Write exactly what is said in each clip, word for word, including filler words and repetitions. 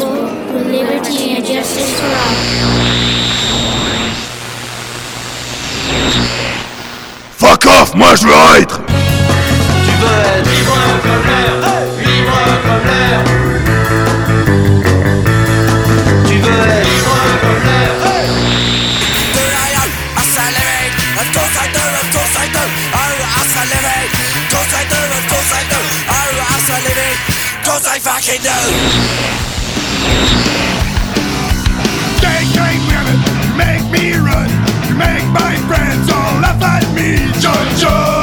for liberty and justice for all. Fuck off, moi je veux être. Tu veux être libre comme l'air, hey, libre comme l'air. Tu veux être libre comme l'air, hey. Here I am, I salivate, of course I do, of course I do. Oh, I salivate, of course I do, of course I do. Oh, I salivate, of course I fucking do. Gay, gay women make me run. You make my friends all laugh at me. Jojo.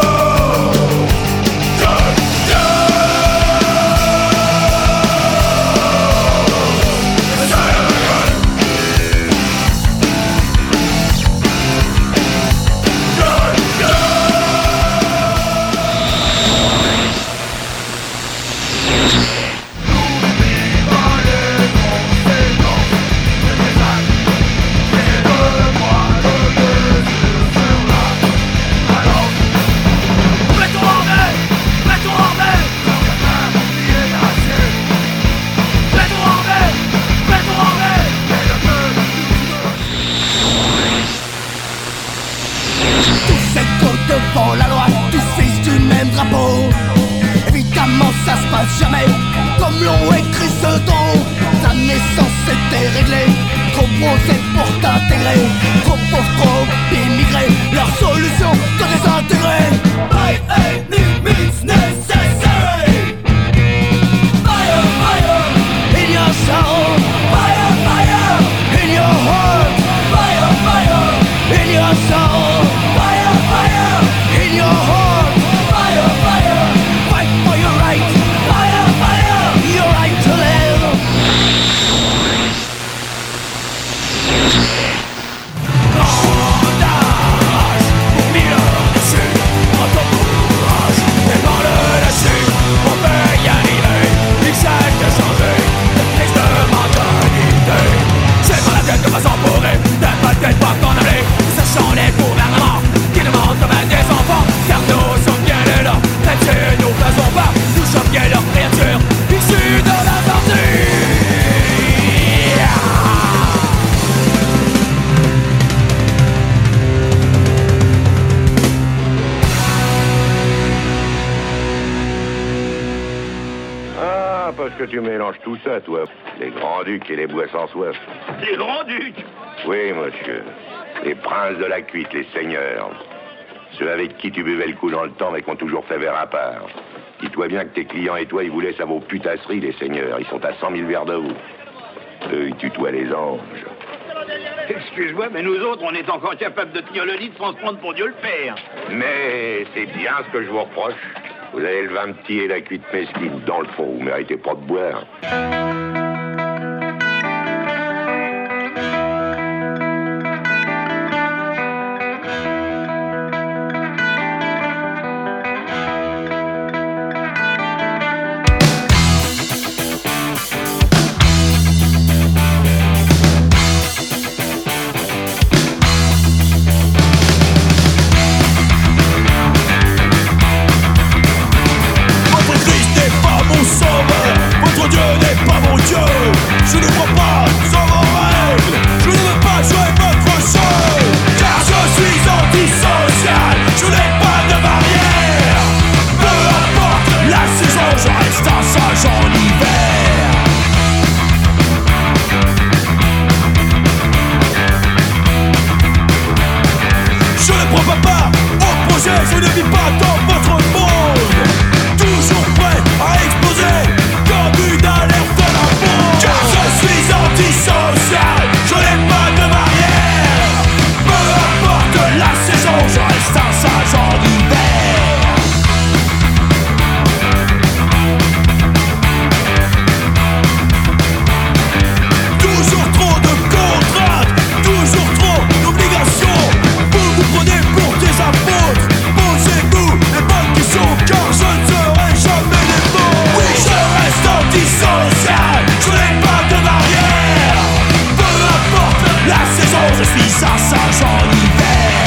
Devant la loi, tous fils du même drapeau. Évidemment ça se passe jamais comme l'ont écrit ce don. Ta naissance était réglée, trop bronzé pour t'intégrer. Trop pauvre, trop immigré, leur solution te désintégrer. By any means necessary. Fire, fire, in your soul. Fire, fire, in your heart. Fire, fire, in your soul. Fire, fire, in your heart. Fire, fire, fight for your right. Fire, fire, your right to live. Bandage pour mille dessus, en ton courage, et dans le dessus, on peut y arriver. Il s'est que changer, de crise de mentalité. C'est dans la tête de façon pourrie, t'es pas tête pas qu'en aller. Sachant les gouvernements qui nous mentent comme des enfants, car nous sommes bien là, même si nous faisons pas, nous sommes bien leurs créatures, issues de la torture. Ah, parce que tu mélanges tout ça, toi. Les grands-ducs et les bois sans soif. Les grands-ducs. Oui, monsieur. Les princes de la cuite, les seigneurs. Ceux avec qui tu buvais le coup dans le temps, mais qui ont toujours fait verre à part. Dis-toi bien que tes clients et toi, ils vous laissent à vos putasseries, les seigneurs. Ils sont à cent mille verres de vous. Eux, ils tutoient les anges. Excuse-moi, mais nous autres, on est encore capables de tenir le lit sans se prendre pour Dieu le Père. Mais c'est bien ce que je vous reproche. Vous avez le vin petit et la cuite mesquine. Dans le fond, vous méritez pas de boire. Votre Dieu n'est pas mon Dieu. Je ne crois pas en vos règles. Je ne veux pas jouer votre jeu. Car je suis antisocial. Je n'ai pas de barrière. Peu importe la saison, je reste un sage en hiver. Je ne prends pas part au projet. Je ne vis pas dans votre monde. Toujours prêt à exploser. But d'alerte à la bombe. Car je suis antisocial. Je n'ai pas de barrière. Peu importe la saison, je reste un sage en hiver. Toujours trop de contraintes, toujours trop d'obligations. Vous vous prenez pour des apôtres. Posez-vous les bonnes questions, car je ne serai jamais les bons. Oui, je reste antisocial, je n'ai pas de barrière. Peu importe la saison, je suis un sage en hiver.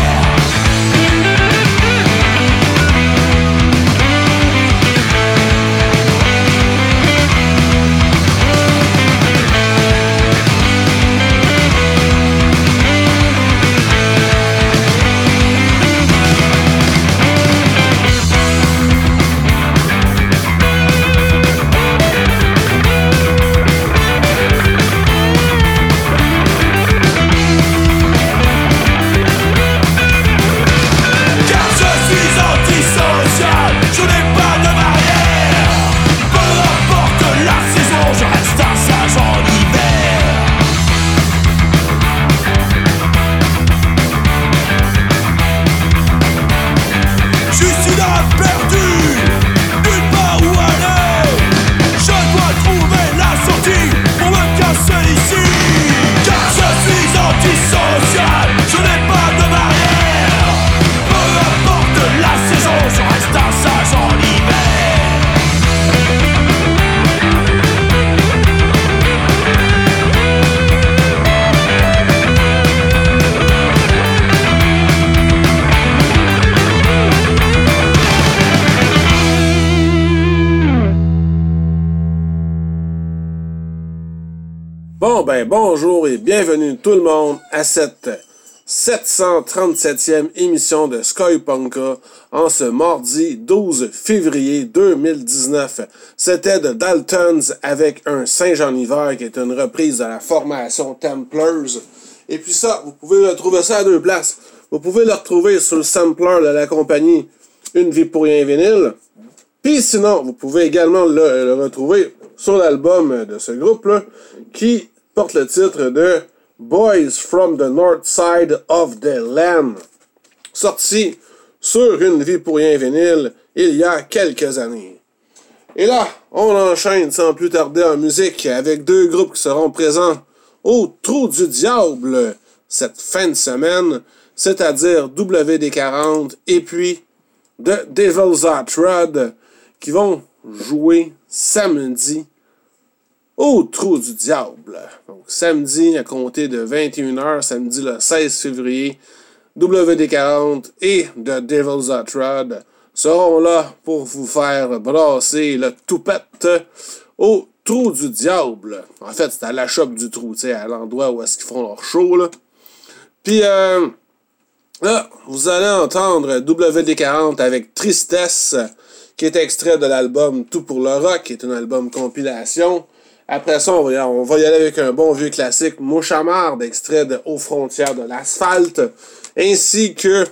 Bon ben bonjour et bienvenue tout le monde à cette sept cent trente-septième émission de Skypunka en ce mardi douze février deux mille dix-neuf. C'était de Daltons avec un Saint-Jean-Hiver qui est une reprise de la formation Templars. Et puis ça, vous pouvez retrouver ça à deux places. Vous pouvez le retrouver sur le sampler de la compagnie Une Vie pour Rien Vinyle. Puis sinon, vous pouvez également le, le retrouver sur l'album de ce groupe-là qui porte le titre de Boys from the North Side of the Land, sorti sur Une Vie pour Rien Vinyle il y a quelques années. Et là, on enchaîne sans plus tarder en musique avec deux groupes qui seront présents au Trou du Diable cette fin de semaine, c'est-à-dire W D quarante et puis The Devil's Hot Rod qui vont jouer samedi au Trou du Diable. Donc samedi à compter de vingt et une heures, samedi le seize février, W D quarante et The Devil's Hot Rod seront là pour vous faire brasser le toupette au Trou du Diable. En fait, c'est à la shop du Trou, tu sais, à l'endroit où est-ce qu'ils font leur show, là. Puis, euh, là, vous allez entendre W D quarante avec Tristesse, qui est extrait de l'album Tout pour le rock, qui est un album compilation. Après ça, on va, y aller, on va y aller avec un bon vieux classique, Mouchamarde, extrait de Aux frontières de l'asphalte, ainsi que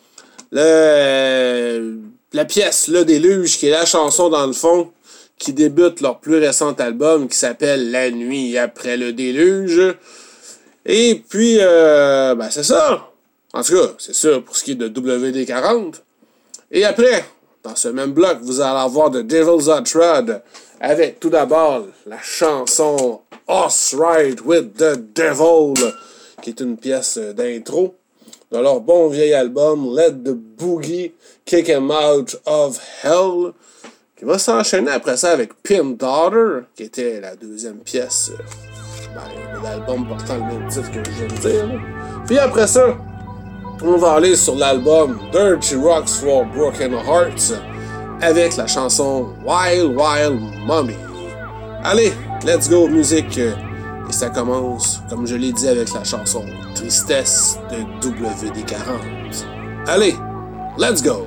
le, la pièce Le Déluge, qui est la chanson dans le fond, qui débute leur plus récent album, qui s'appelle La nuit après le déluge. Et puis, euh, ben c'est ça. En tout cas, c'est ça pour ce qui est de W D quarante. Et après, dans ce même bloc, vous allez avoir The Devil's Hot Rod, avec tout d'abord la chanson Horse Ride with the Devil, qui est une pièce d'intro de leur bon vieil album Let the Boogie Kick 'Em Out of Hell, qui va s'enchaîner après ça avec Pimp Daughter, qui était la deuxième pièce ben, de l'album portant le même titre que je viens de dire. Puis après ça, on va aller sur l'album Dirty Rocks for Broken Hearts avec la chanson Wild Wild Mommy. Allez, let's go musique. Et ça commence, comme je l'ai dit, avec la chanson Tristesse de W D quarante. Allez, let's go!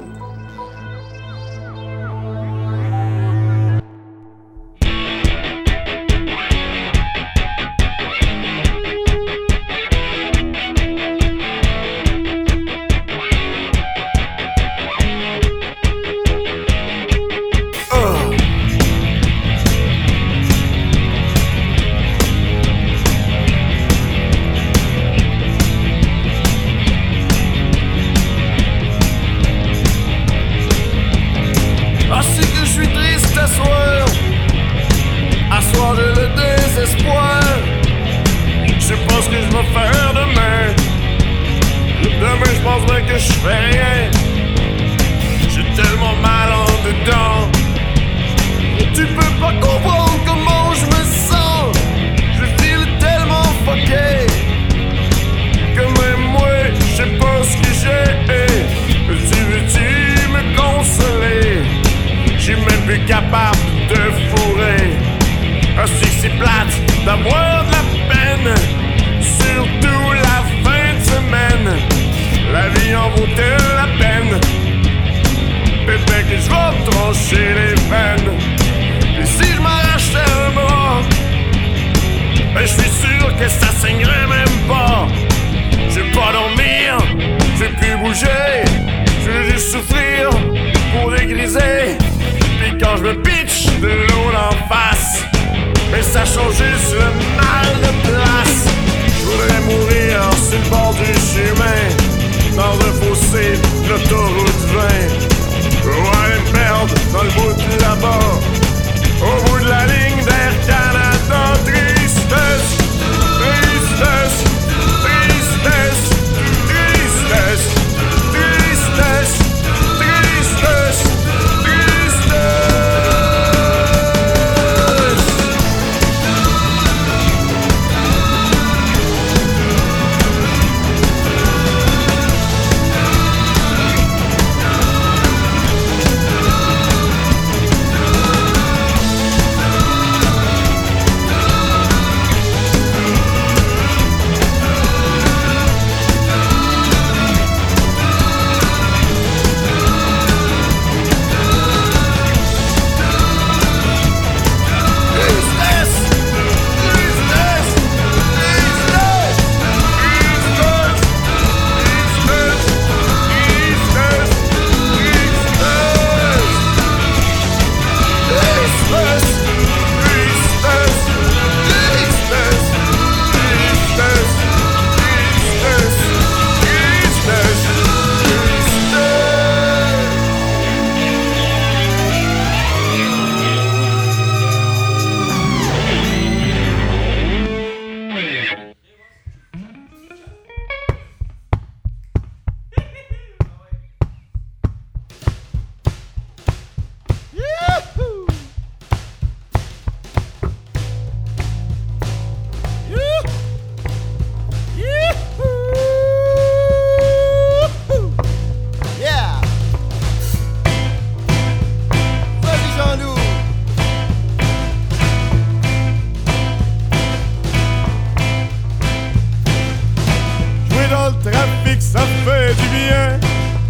fait du bien.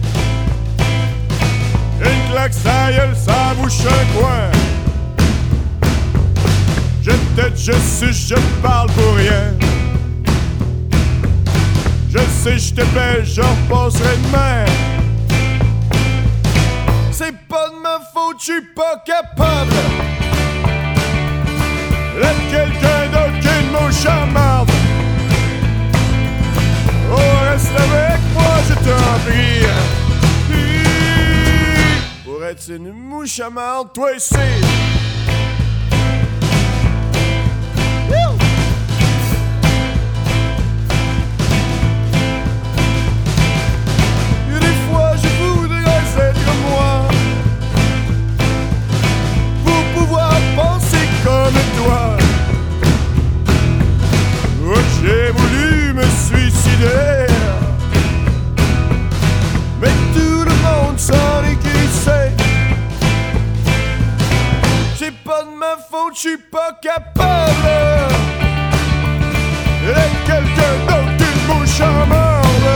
Une claque sa gueule, ça bouche un coin. Je tête, je suce, je parle pour rien. Je sais, je te paie, je repasserai demain. C'est pas de ma faute, je suis pas capable d'être quelqu'un d'autre qu'une mouche à marde. Oh, reste avec moi, je t'en prie. Pour être une mouche à marde, toi ici. J'ai voulu me suicider, mais tout le monde s'en est glissé. C'est pas de ma faute, je suis pas capable d'être quelqu'un d'autre qu'une mouche à mordre.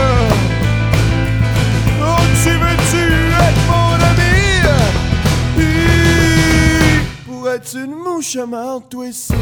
Oh, tu veux-tu être mon ami? Pour être une mouche à mordre, toi ici.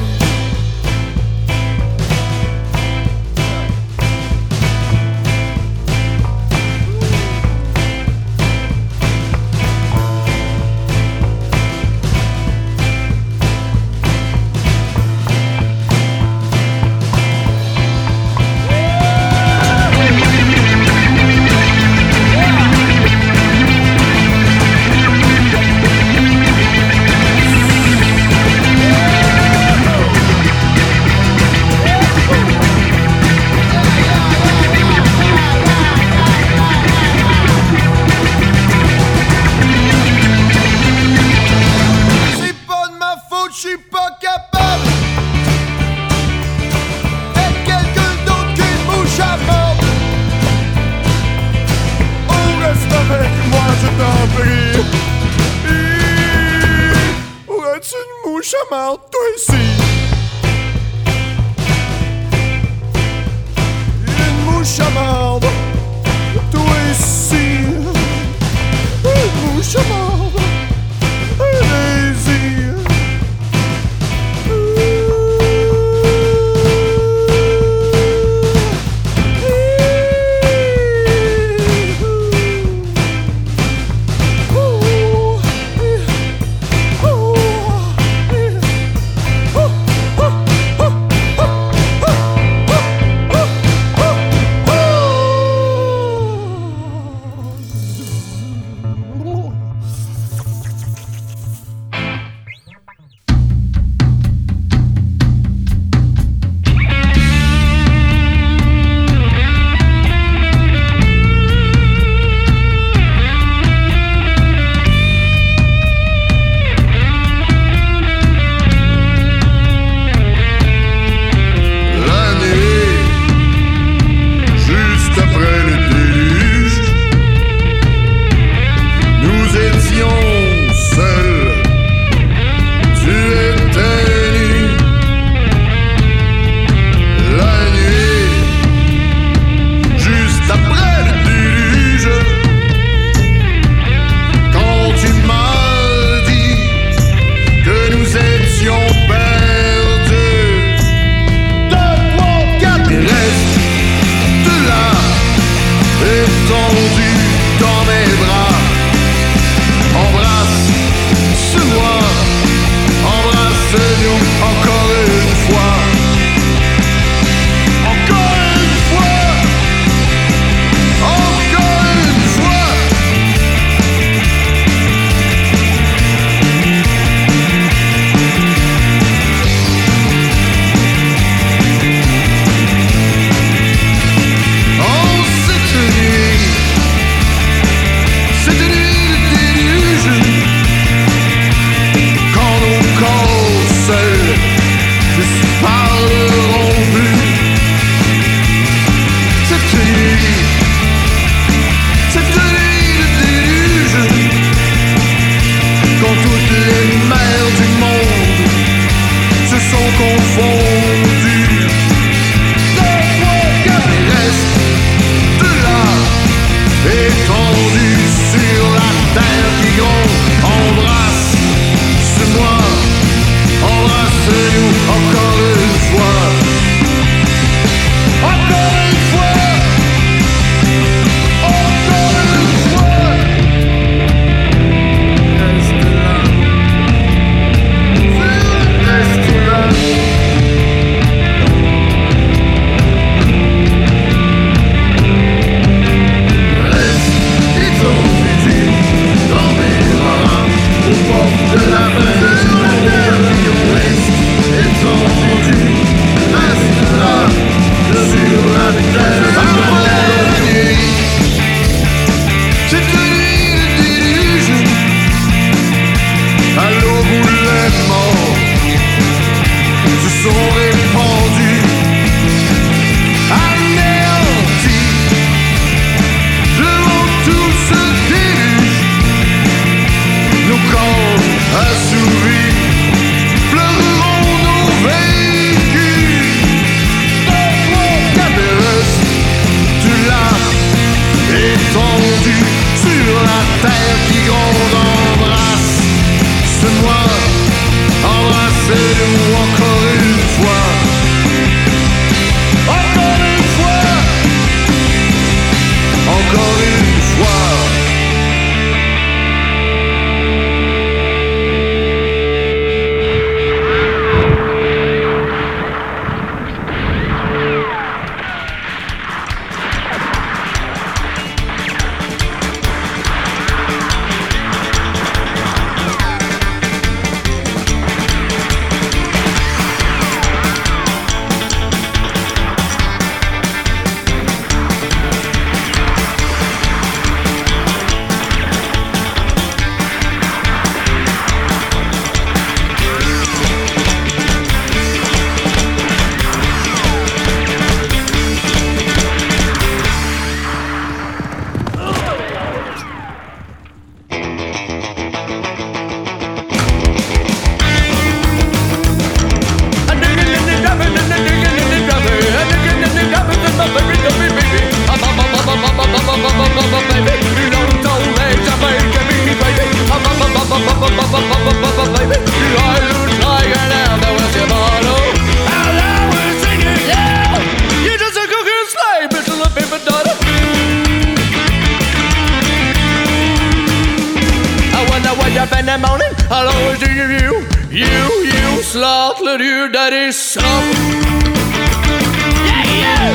Toi ici, une mouche à marde. Toi ici, une mouche à marde. Allez-y. Oh. let your daddy suffer. Yeah, yeah.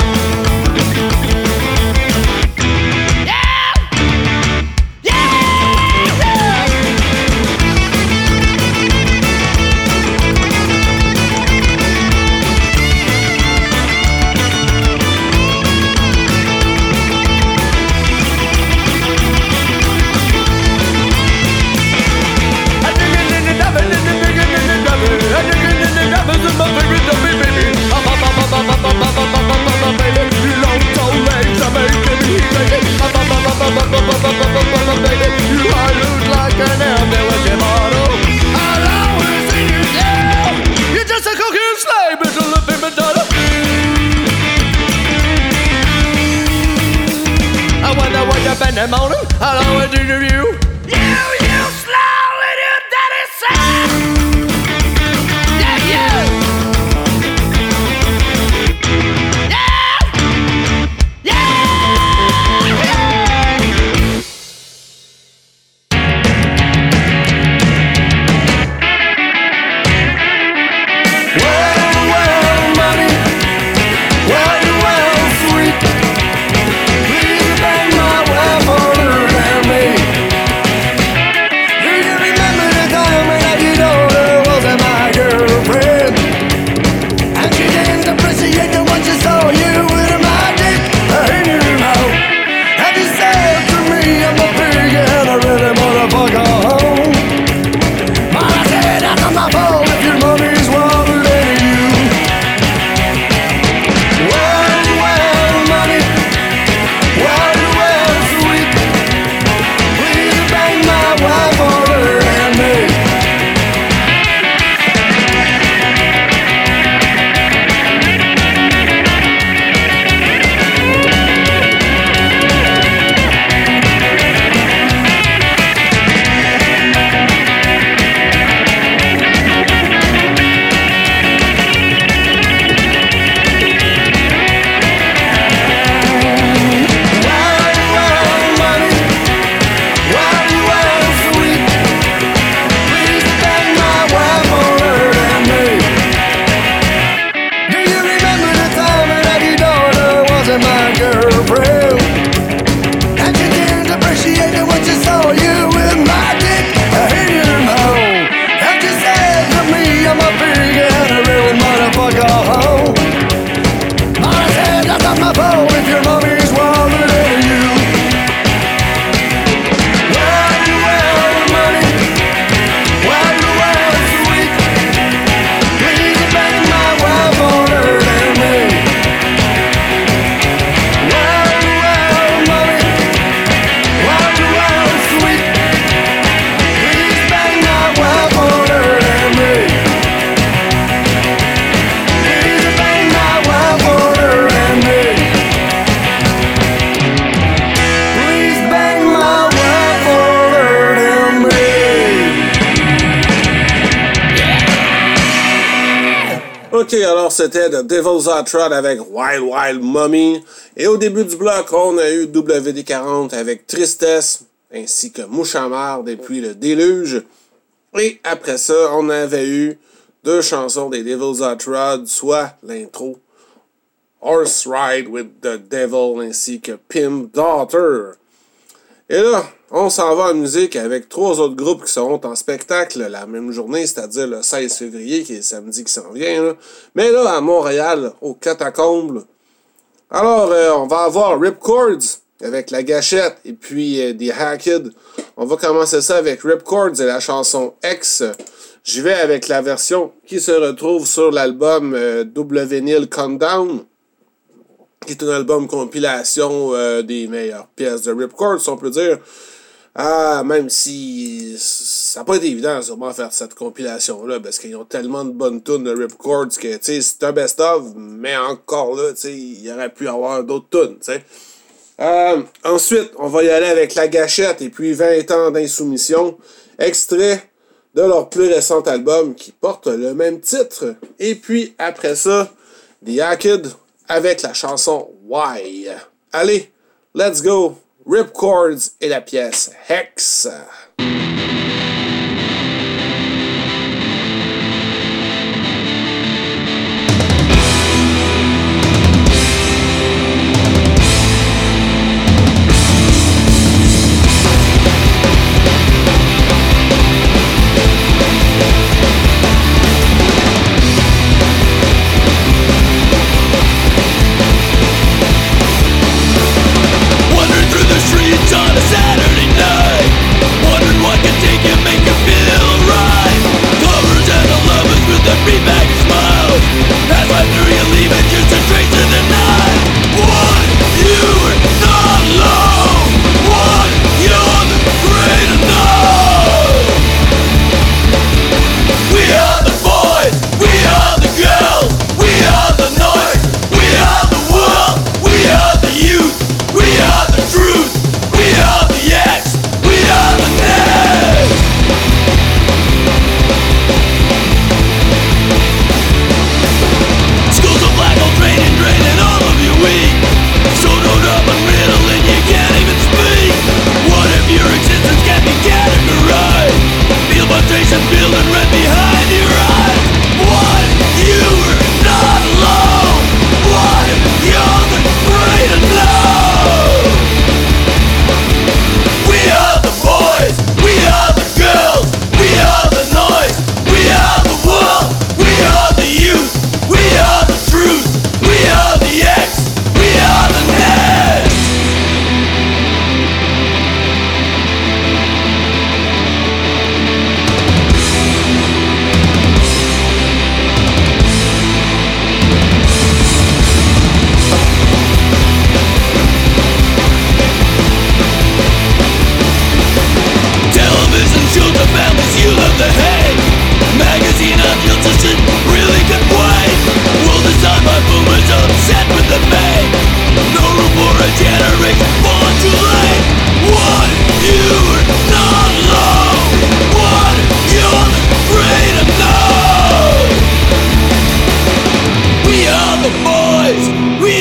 In the morning, I'll always do you. You, you slow little daddy son. Yeah, yeah. Yeah. Yeah. Well, well, money. Well, well, sweet. Please bang my wife older than me. Do you remember the time when I did older wasn't my girlfriend? And she didn't appreciate the one she saw you with a magic in your mouth. And you said to me, I'm a pig and I really motherfucker home. But I said that's not my fault if your money's wilder than you. Well, well, money. Well, well, sweet. Please bang my wife older than me. Well, well, money. Well, well, sweet. Please bang my wife older than me. Do you remember the time when Aggie daughter wasn't my girlfriend? And you didn't appreciate it when she saw you with my dick in your mouth. And you said to me, I'm a pig and a real motherfucker hoe. But I said that's not my fault if your mommy's wilder than you. Well, well, money. Well, well, sweet. Please bang my wife older than me. Well, well, money. Well, well, sweet. Please bang my wife older than me. Please bang my wife older than me. Please bang my wife older than me. Ok, alors c'était The Devil's Hot Rod avec Wild Wild Mummy. Et au début du bloc, on a eu W D quarante avec Tristesse, ainsi que Mouchamard et puis Le Déluge. Et après ça, on avait eu deux chansons des Devil's Hot Rod, soit l'intro Horse Ride with the Devil ainsi que Pimp Daughter. Et là, on s'en va en musique avec trois autres groupes qui seront en spectacle la même journée, c'est-à-dire le seize février, qui est le samedi qui s'en vient. Là. Mais là, à Montréal, au Catacombes. Alors, euh, on va avoir Ripcords avec La Gâchette et puis euh, The Hacked. On va commencer ça avec Ripcords et la chanson X. J'y vais avec la version qui se retrouve sur l'album euh, Double Vinyl Countdown, qui est un album compilation euh, des meilleures pièces de Ripcords, si on peut dire. Ah, même si ça n'a pas été évident sûrement faire cette compilation-là, parce qu'ils ont tellement de bonnes tunes de Ripcords que, tu sais, c'est un best-of, mais encore là, tu sais, il y aurait pu avoir d'autres tunes, tu sais. Euh, ensuite, on va y aller avec La Gâchette et puis vingt ans d'insoumission, extrait de leur plus récent album qui porte le même titre. Et puis, après ça, The Hacked avec la chanson Why. Allez, let's go! Ripcords et la pièce Hex.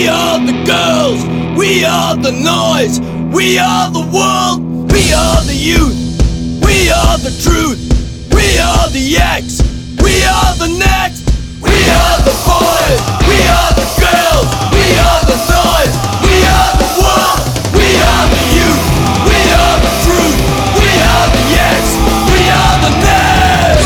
We are the girls, we are the noise, we are the world, we are the youth, we are the truth, we are the X, we are the next, we are the boys, we are the girls, we are the noise, we are the world, we are the youth, we are the truth, we are the X, we are the next.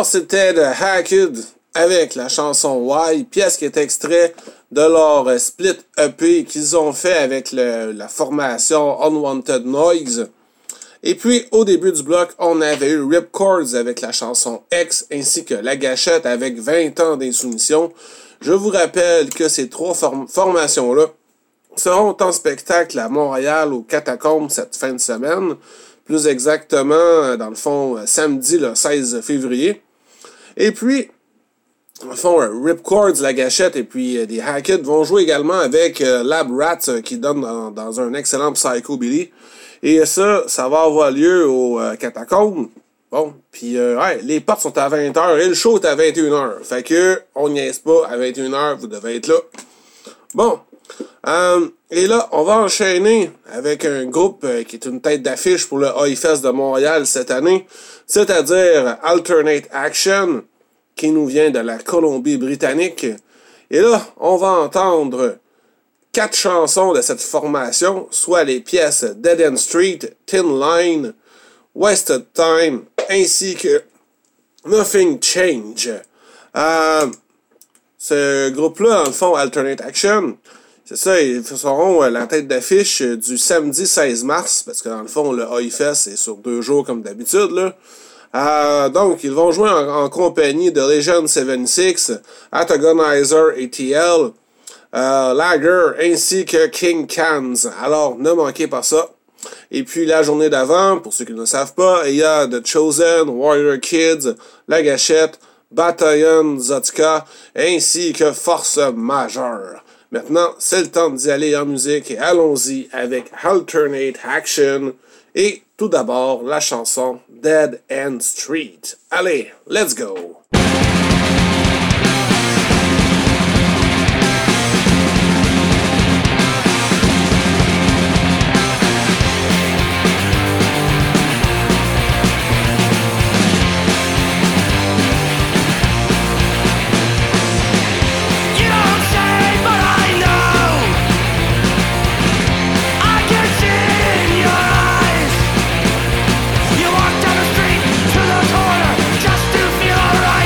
Alors, c'était The Hacked avec la chanson Why, pièce qui est extrait de leur split E P qu'ils ont fait avec le, la formation Unwanted Noise. Et puis, au début du bloc, on avait eu Ripcords avec la chanson X, ainsi que La Gâchette avec vingt ans d'insoumission. Je vous rappelle que ces trois form- formations-là seront en spectacle à Montréal, aux Catacombes, cette fin de semaine. Plus exactement, dans le fond, samedi, le seize février. Et puis, dans le fond, Ripcords, La Gâchette et puis euh, des Hackett vont jouer également avec euh, Lab Rats, euh, qui donne dans, dans un excellent psychobilly. Et ça, ça va avoir lieu aux euh, Catacombes. Bon, puis euh, ouais, les portes sont à vingt heures et le show est à vingt et une heures. Fait que, on niaise pas, à vingt et une heures, vous devez être là. Bon, euh, et là, on va enchaîner avec un groupe euh, qui est une tête d'affiche pour le Oi-Fest de Montréal cette année, c'est-à-dire Alternate Action, qui nous vient de la Colombie-Britannique. Et là, on va entendre quatre chansons de cette formation, soit les pièces Dead End Street, Thin Line, Wasted Time, ainsi que Nothing Change. Euh, ce groupe-là, dans le fond, Alternate Action, c'est ça, ils seront la tête d'affiche du samedi seize mars, parce que dans le fond, le Oi-Fest, c'est sur deux jours comme d'habitude, là. Euh, donc, ils vont jouer en, en compagnie de Legion soixante-six, Antagonizer A T L, euh, Lager, ainsi que King Cans. Alors, ne manquez pas ça. Et puis, la journée d'avant, pour ceux qui ne le savent pas, il y a The Chosen, Warrior Kids, La Gâchette, Bataillon Zotica, ainsi que Force Majeure. Maintenant, c'est le temps d'y aller en musique et allons-y avec Alternate Action. Et tout d'abord, la chanson Dead End Street. Allez, let's go! You walk down the street to the corner just to feel alright.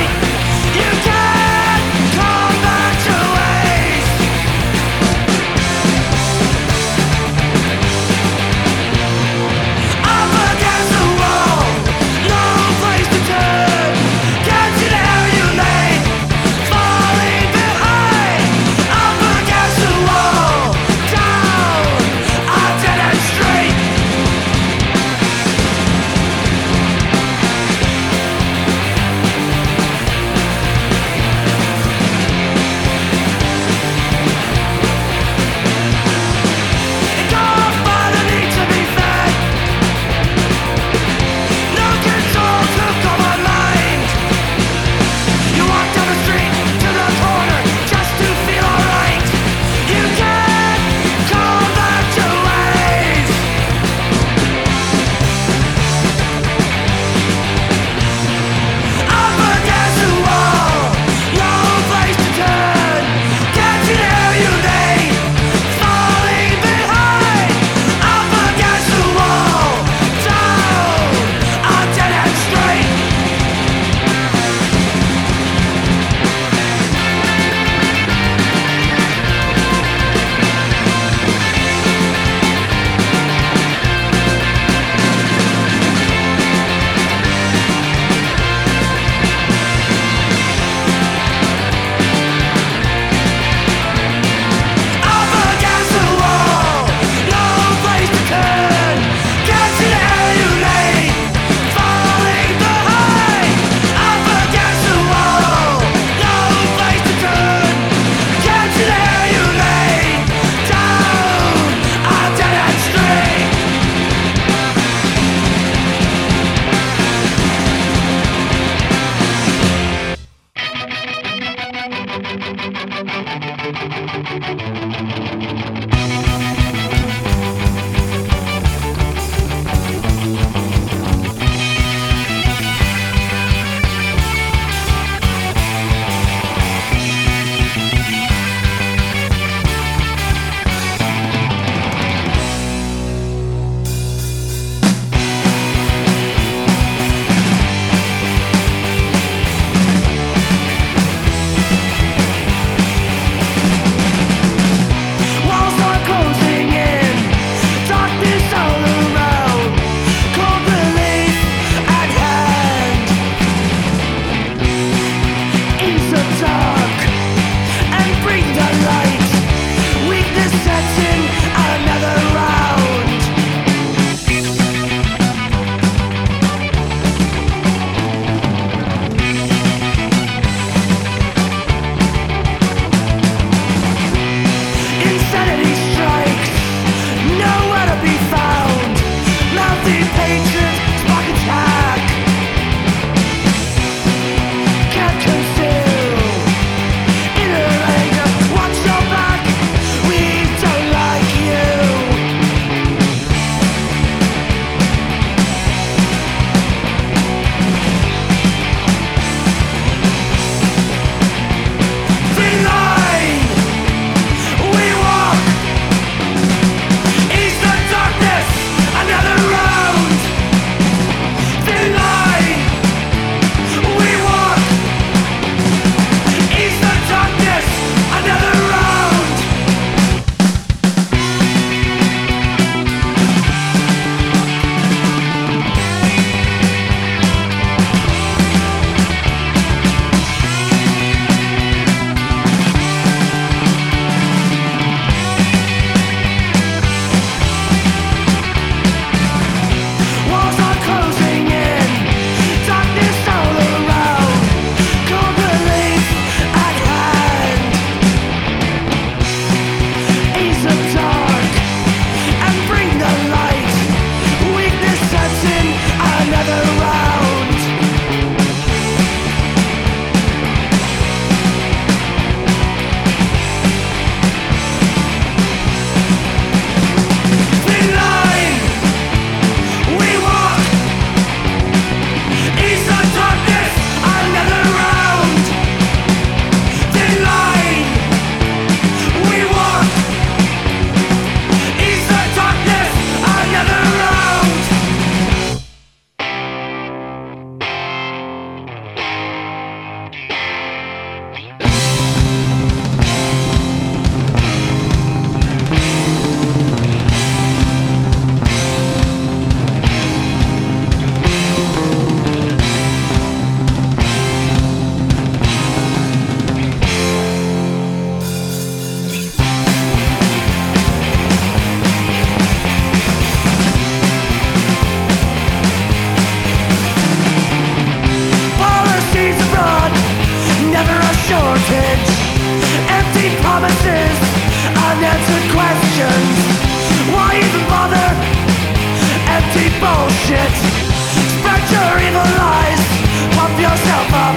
bullshit. Spread your evil lies, pump yourself up.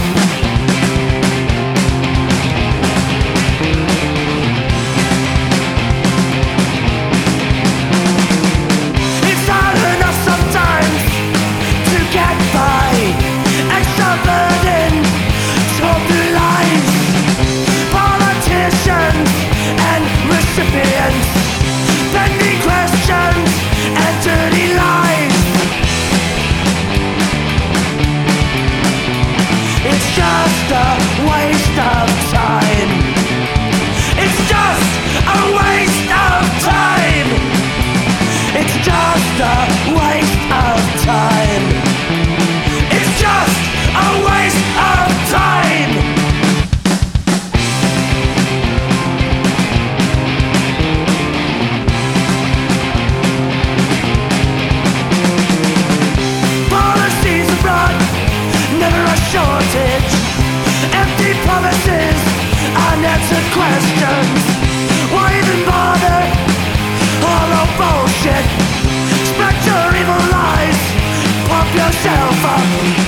It's not enough sometimes to get by. Extra burden, told through lies. Politicians and recipients, pending questions and dirty lies. It's just a waste of time. It's just a waste of time. It's just a waste of time. It's just a waste of time. Policies abroad, never a shortage. Empty promises, unanswered questions. Why even bother? Hollow bullshit. Spread your evil lies, pump yourself up.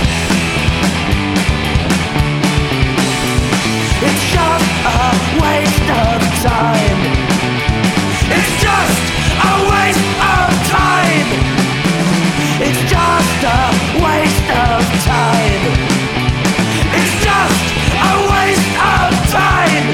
It's just a waste of time. It's just a waste of time. It's just a waste of time. It's just a waste of time.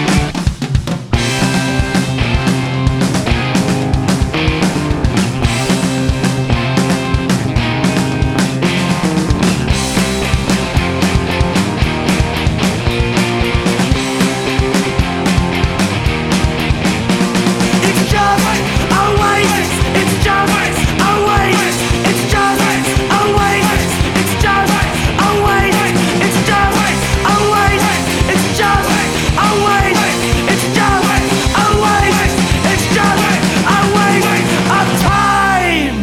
It's just a waste. It's just a waste. It's just a waste. It's just a waste. It's just a waste. It's just a waste. It's just a waste. It's just a waste of time.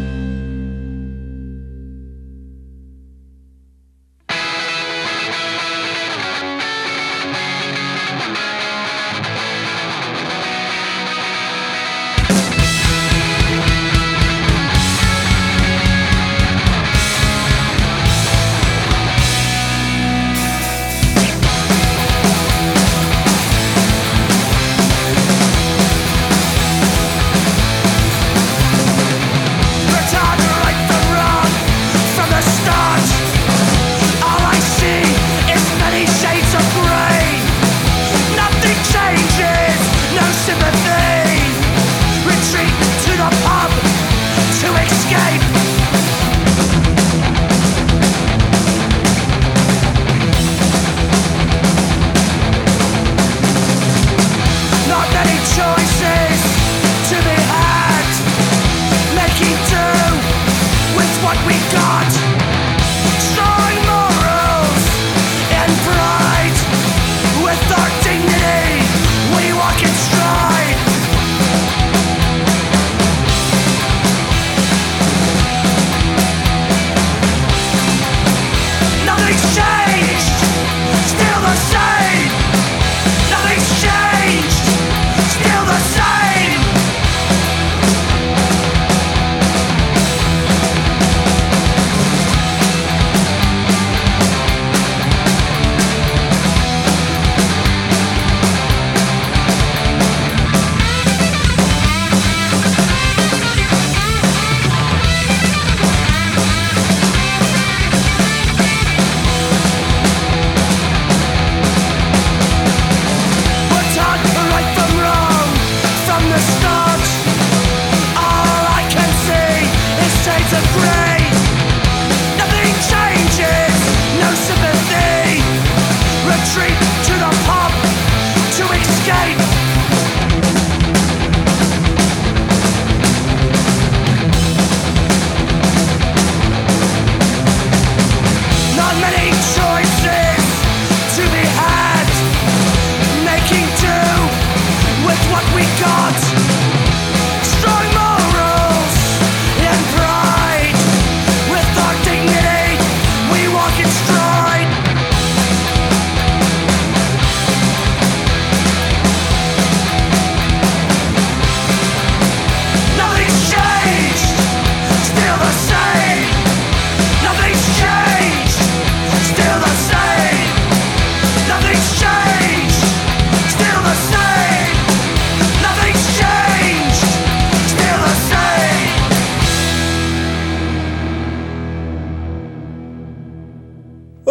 We're taught right from wrong from the start. All I see is many shades of gray. Nothing changes, no sympathy. Retreat to the pub to escape. Not many choices to be had. Making do with what we got. Strong morals and pride. With our dignity, we walk in stride.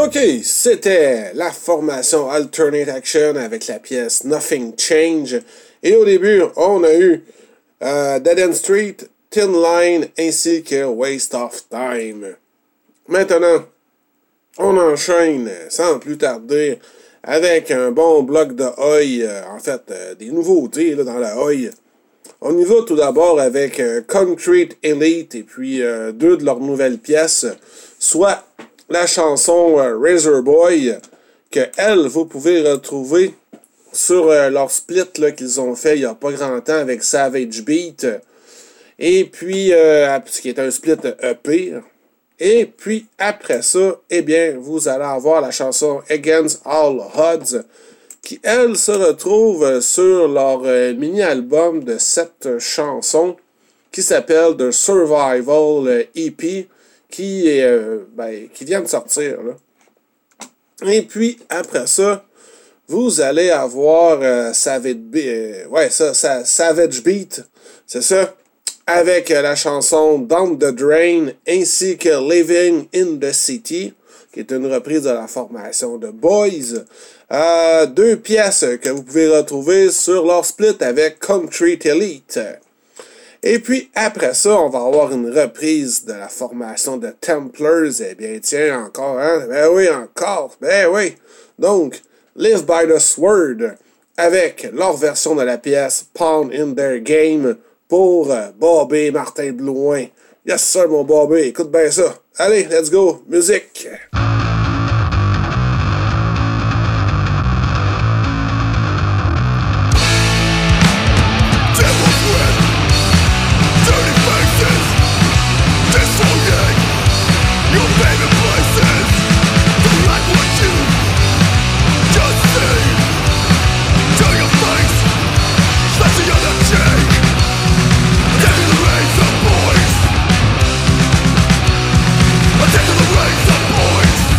OK, c'était la formation Alternate Action avec la pièce Nothing Change. Et au début, on a eu euh, Dead End Street, Thin Line ainsi que Waste of Time. Maintenant, on enchaîne sans plus tarder avec un bon bloc de Oi, euh, en fait, euh, des nouveautés là, dans la Oi. On y va tout d'abord avec euh, Concrete Elite et puis euh, deux de leurs nouvelles pièces, soit la chanson euh, Razor Boy, que elle, vous pouvez retrouver sur euh, leur split là, qu'ils ont fait il n'y a pas grand temps avec Savage Beat, et puis, euh, ce qui est un split E P. Et puis, après ça, eh bien, vous allez avoir la chanson Against All Odds, qui, elle, se retrouve sur leur euh, mini-album de sept chansons, qui s'appelle The Survival E P, qui, est, euh, ben, qui vient de sortir, là. Et puis, après ça, vous allez avoir euh, Savage Beat, euh, ouais, ça, ça, Savage Beat, c'est ça, avec euh, la chanson Down the Drain, ainsi que Living in the City, qui est une reprise de la formation de Boys. Euh, deux pièces que vous pouvez retrouver sur leur split avec Concrete Elite. Et puis, après ça, on va avoir une reprise de la formation de Templars. Eh bien, tiens, encore, hein? Ben oui, encore. Ben oui. Donc, Live by the Sword, avec leur version de la pièce Pawn in Their Game pour euh, Bobby Martin Blouin. Yes, sir, mon Bobby. Écoute bien ça. Allez, let's go. Musique. Boys!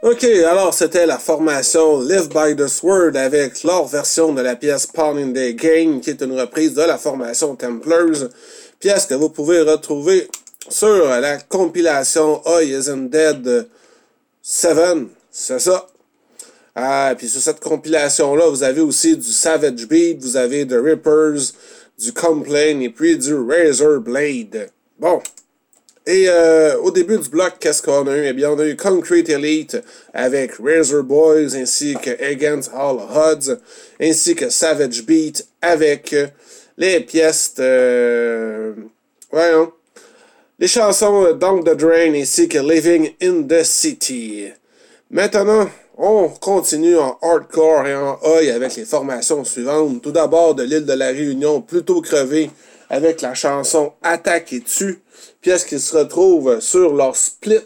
Ok, alors c'était la formation Live by the Sword avec leur version de la pièce Pawn in the Game, qui est une reprise de la formation Templars, pièce que vous pouvez retrouver sur la compilation Oi Isn't Dead sept, c'est ça. Ah, puis sur cette compilation-là, vous avez aussi du Savage Beat, vous avez The Rippers, du Complain et puis du Razor Blade. Bon. Et euh, au début du bloc, qu'est-ce qu'on a eu? Eh bien, on a eu Concrete Elite avec Razor Boys, ainsi que Against All Odds, ainsi que Savage Beat avec les pièces de... Voyons. Les chansons Down the Drain, ainsi que Living in the City. Maintenant, on continue en hardcore et en oi avec les formations suivantes. Tout d'abord, de l'île de la Réunion, Plutôt Crevé, avec la chanson Attaque et Tue, pièce qui se retrouve sur leur split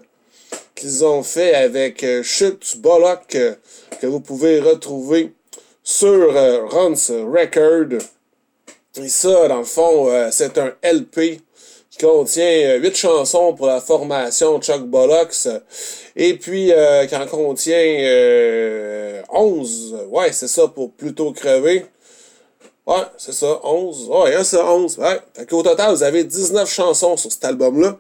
qu'ils ont fait avec Chute Bollock, que vous pouvez retrouver sur Runs Record. Et ça, dans le fond, c'est un L P qui contient huit chansons pour la formation Chuck Bollocks, et puis euh, qui en contient euh, onze. Ouais, c'est ça, pour Plutôt Crevé. Ouais, c'est ça, onze. Ouais, hein, c'est onze. Ouais. Fait qu'au total, vous avez dix-neuf chansons sur cet album-là.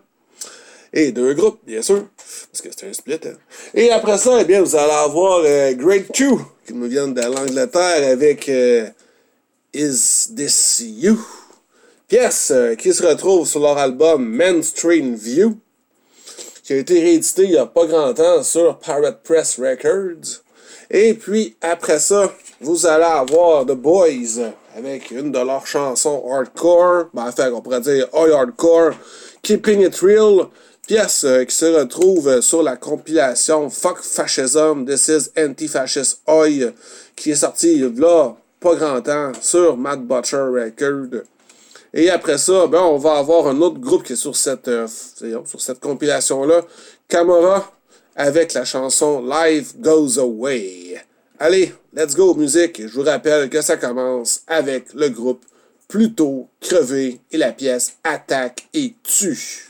Et deux groupes, bien sûr, parce que c'est un split. Hein. Et après ça, eh bien, vous allez avoir euh, Grade Q, qui nous viennent de l'Angleterre, avec euh, Is This You? Pièce euh, qui se retrouve sur leur album Mainstream View, qui a été réédité il n'y a pas grand temps sur Pirate Press Records. Et puis, après ça, vous allez avoir The Boys, avec une de leurs chansons hardcore, ben, enfin, on pourrait dire oi hardcore, Keeping It Real, pièce euh, qui se retrouve sur la compilation Fuck Fascism, This is Anti-Fascist Oi, qui est sortie là, pas grand temps, sur Mad Butcher Record. Et après ça, ben, on va avoir un autre groupe qui est sur cette, euh, sur cette compilation-là, Camorra, avec la chanson Life Goes Away. Allez, let's go musique. Je vous rappelle que ça commence avec le groupe Plutôt Crevé et la pièce Attaque et Tue.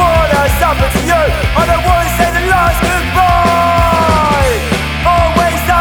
Happened to you, I don't want to say the last goodbye. Always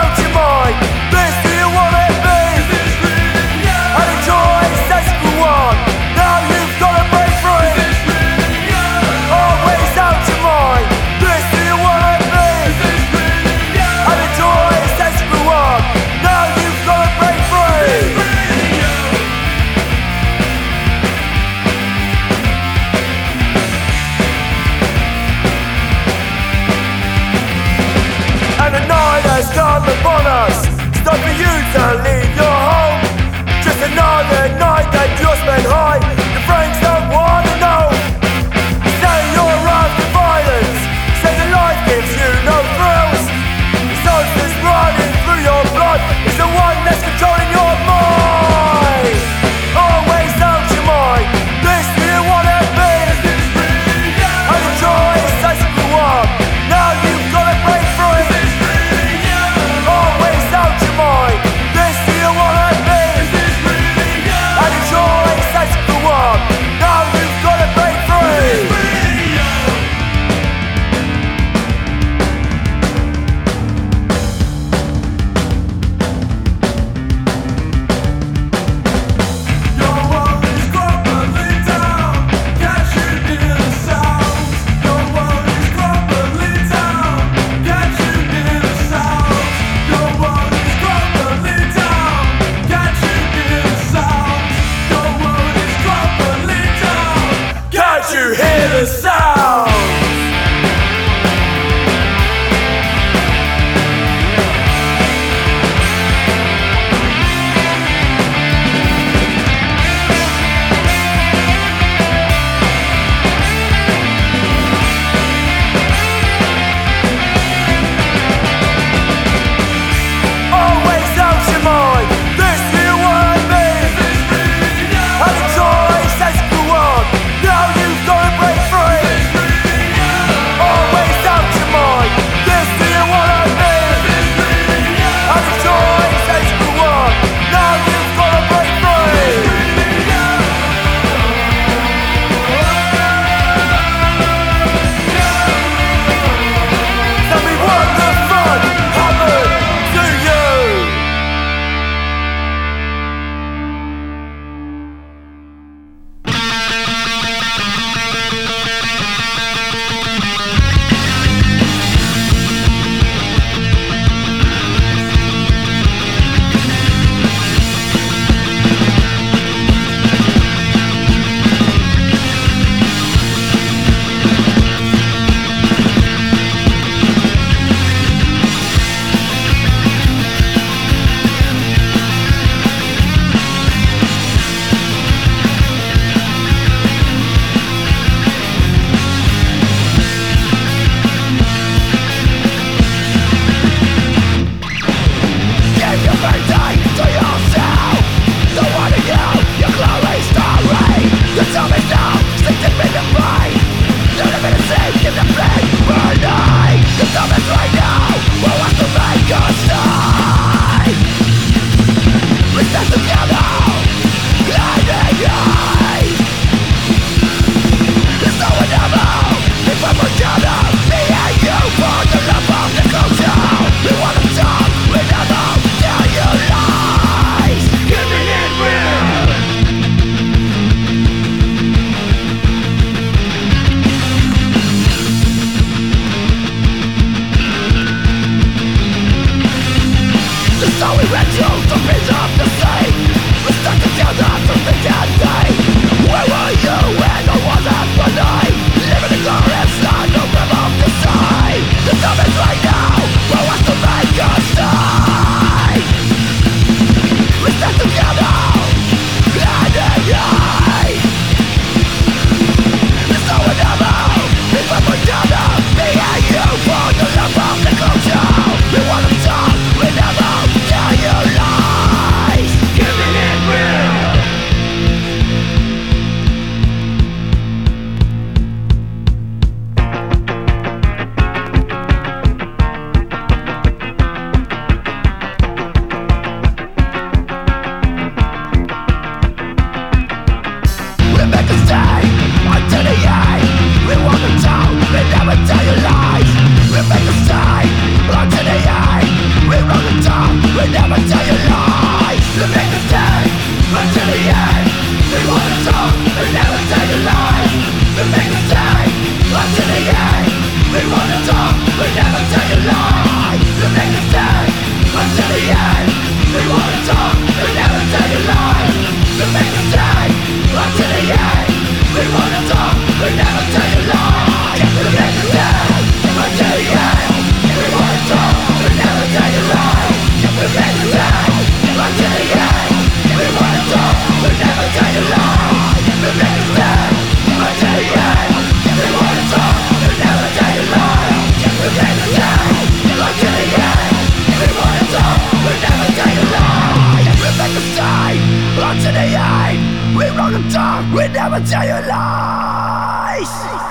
until the end. They wanna talk, they never take a lie. They make a stand until the end. They wanna talk, they never take a lie. They make a stand until the end. They wanna talk, they never take a lie. They make a stand until the end. They wanna talk, they never take a lie. They make a stand until the end. They wanna talk, they never take a lie. They make a stand until the end. They wanna talk, they never take a lie. They make a stand until the end. They wanna talk, they never take a lie. They make a stand until the end. They wanna talk, they never take a lie. We make a stand until the end. We wanna talk, we never tell you lies.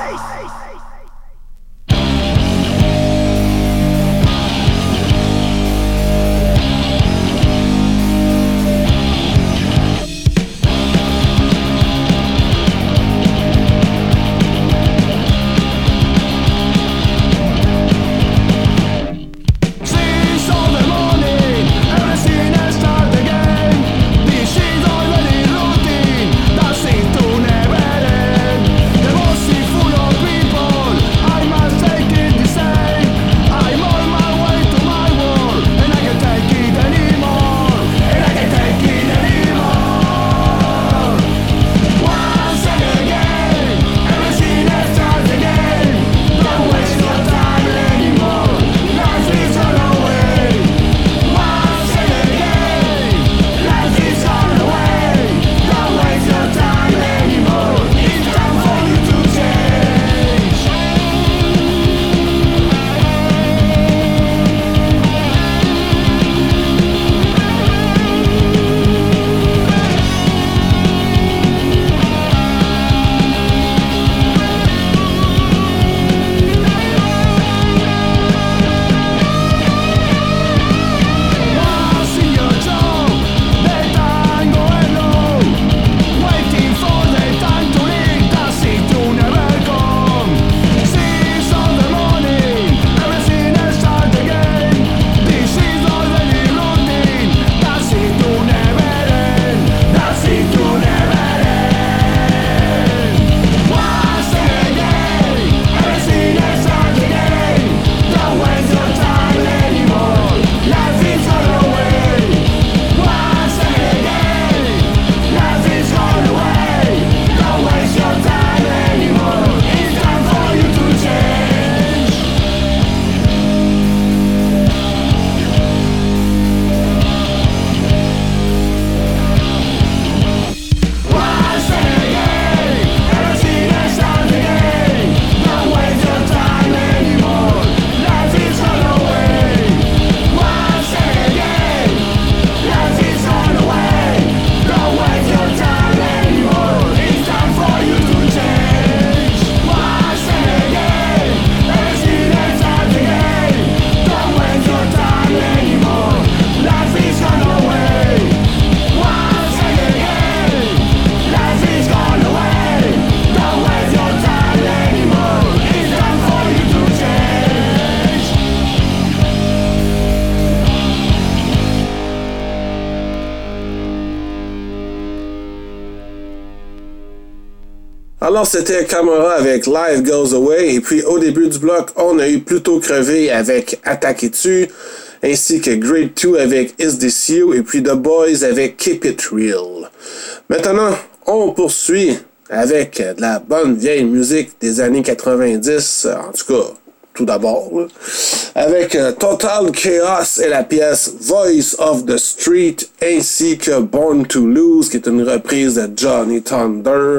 Alors, c'était Camera avec Life Goes Away. Et puis, au début du bloc, on a eu Plutôt Crevé avec Attaque et Tue, ainsi que Grade deux avec Is This You, et puis The Boys avec Keep It Real. Maintenant, on poursuit avec de la bonne vieille musique des années quatre-vingt-dix, en tout cas, tout d'abord, là, avec euh, Total Chaos et la pièce Voice of the Street, ainsi que Born to Lose, qui est une reprise de Johnny Thunder.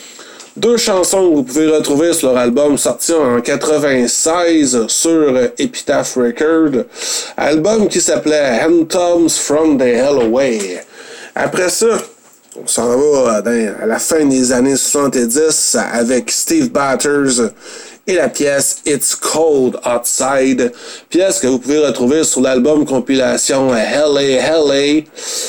Deux chansons que vous pouvez retrouver sur leur album sorti en quatre-vingt-seize sur Epitaph Records, album qui s'appelait Anthems from the Hell Away. Après ça, on s'en va dans, à la fin des années soixante-dix avec Steve Batters et la pièce It's Cold Outside, pièce que vous pouvez retrouver sur l'album compilation L A L A,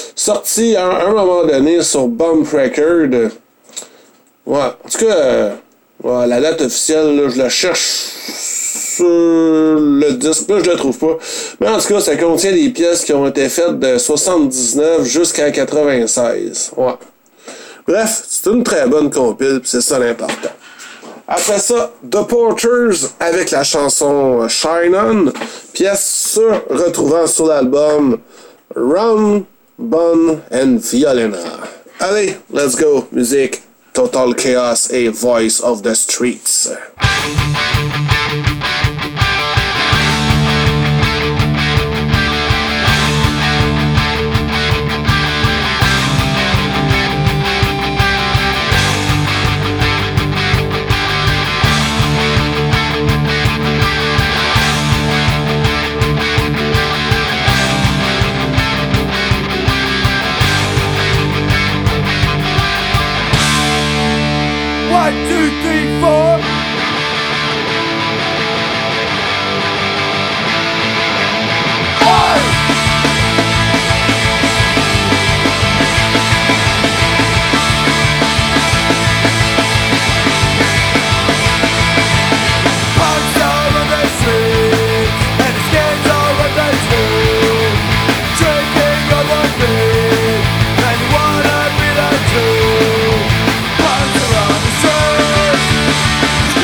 sorti à un moment donné sur Bump Record. Ouais, en tout cas, euh, ouais, la date officielle, là, je la cherche sur le disque. Là, je le trouve pas. Mais en tout cas, ça contient des pièces qui ont été faites de soixante-dix-neuf jusqu'à quatre-vingt-seize. Ouais. Bref, c'est une très bonne compile, pis c'est ça l'important. Après ça, The Porters avec la chanson Shine On, pièce sur, retrouvant sur l'album Rum, Bun and Violina. Allez, let's go, musique, Total Chaos et Voice of the Streets. One, two, three, four. One. Punks all on the street, and the skins all on the street. Drinking on one beat, and you wanna be the truth. Punks are on the street.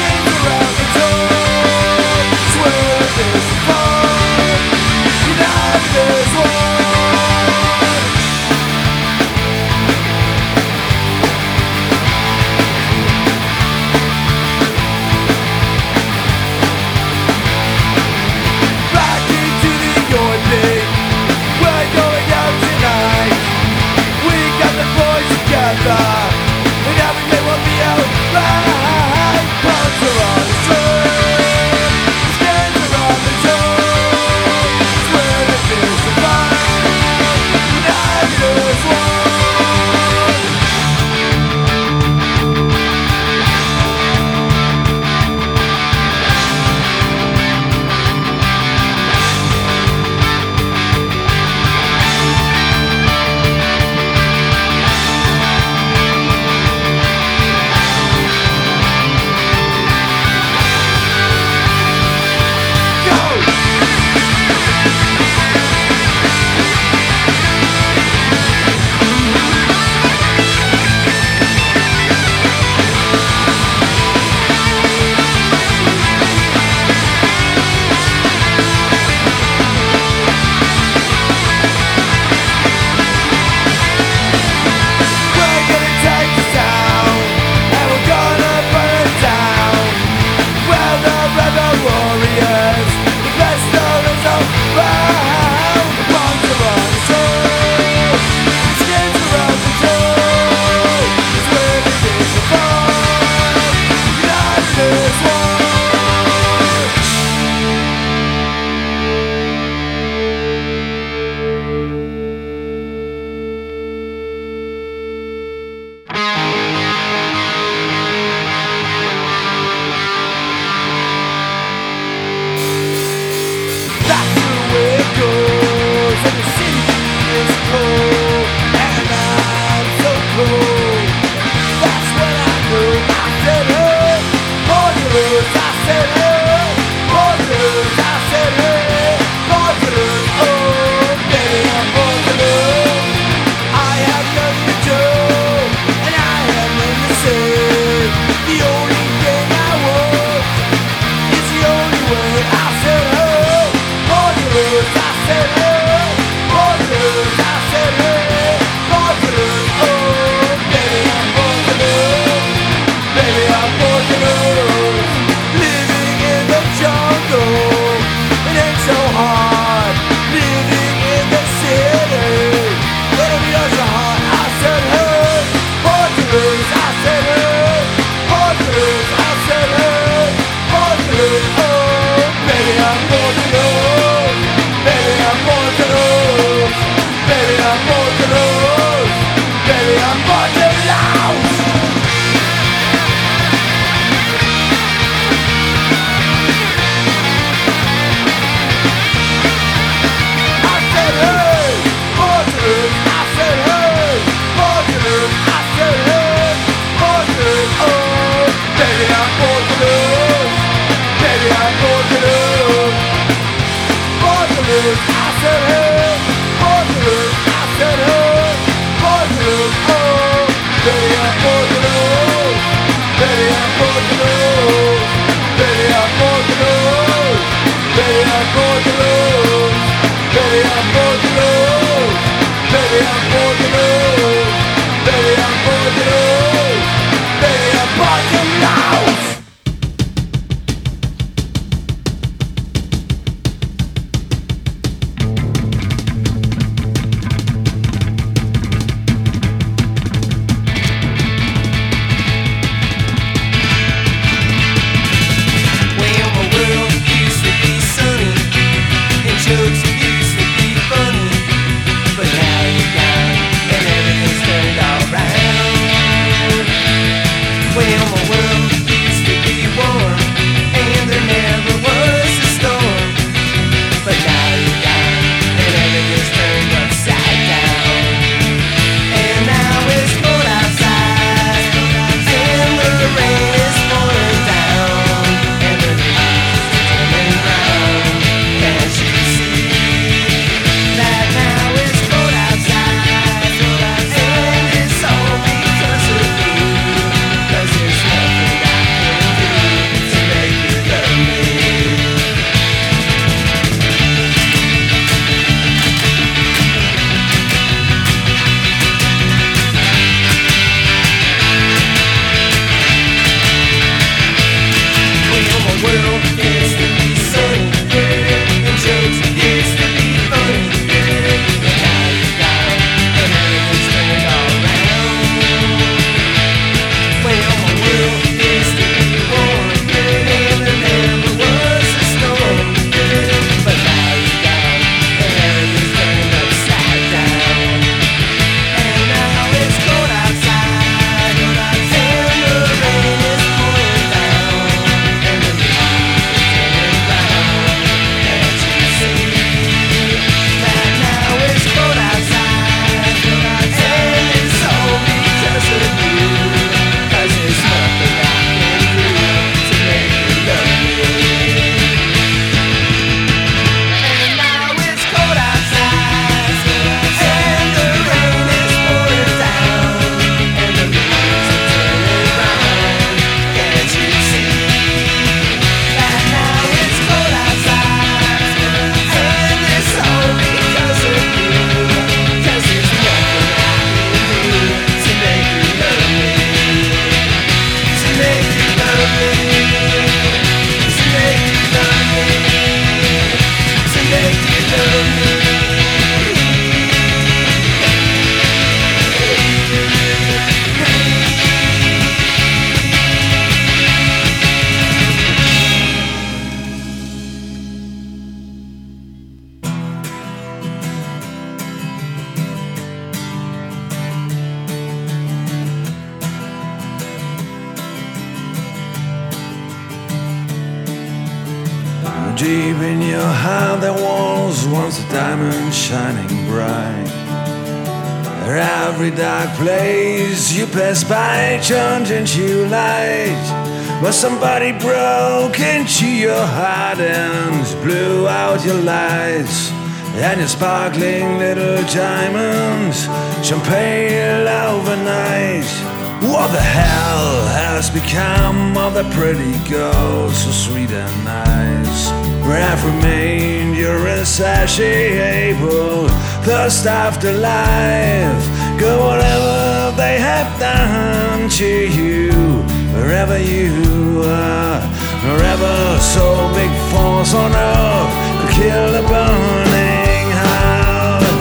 Deep in your heart there was once a diamond shining bright. Every dark place you pass by turned into light. But somebody broke into your heart and blew out your lights. And your sparkling little diamonds shone pale overnight. What the hell has become of the pretty girl so sweet and nice? Where have remained your insatiable thirst after life? Go whatever they have done to you, wherever you are, wherever so big force on earth could kill a burning heart.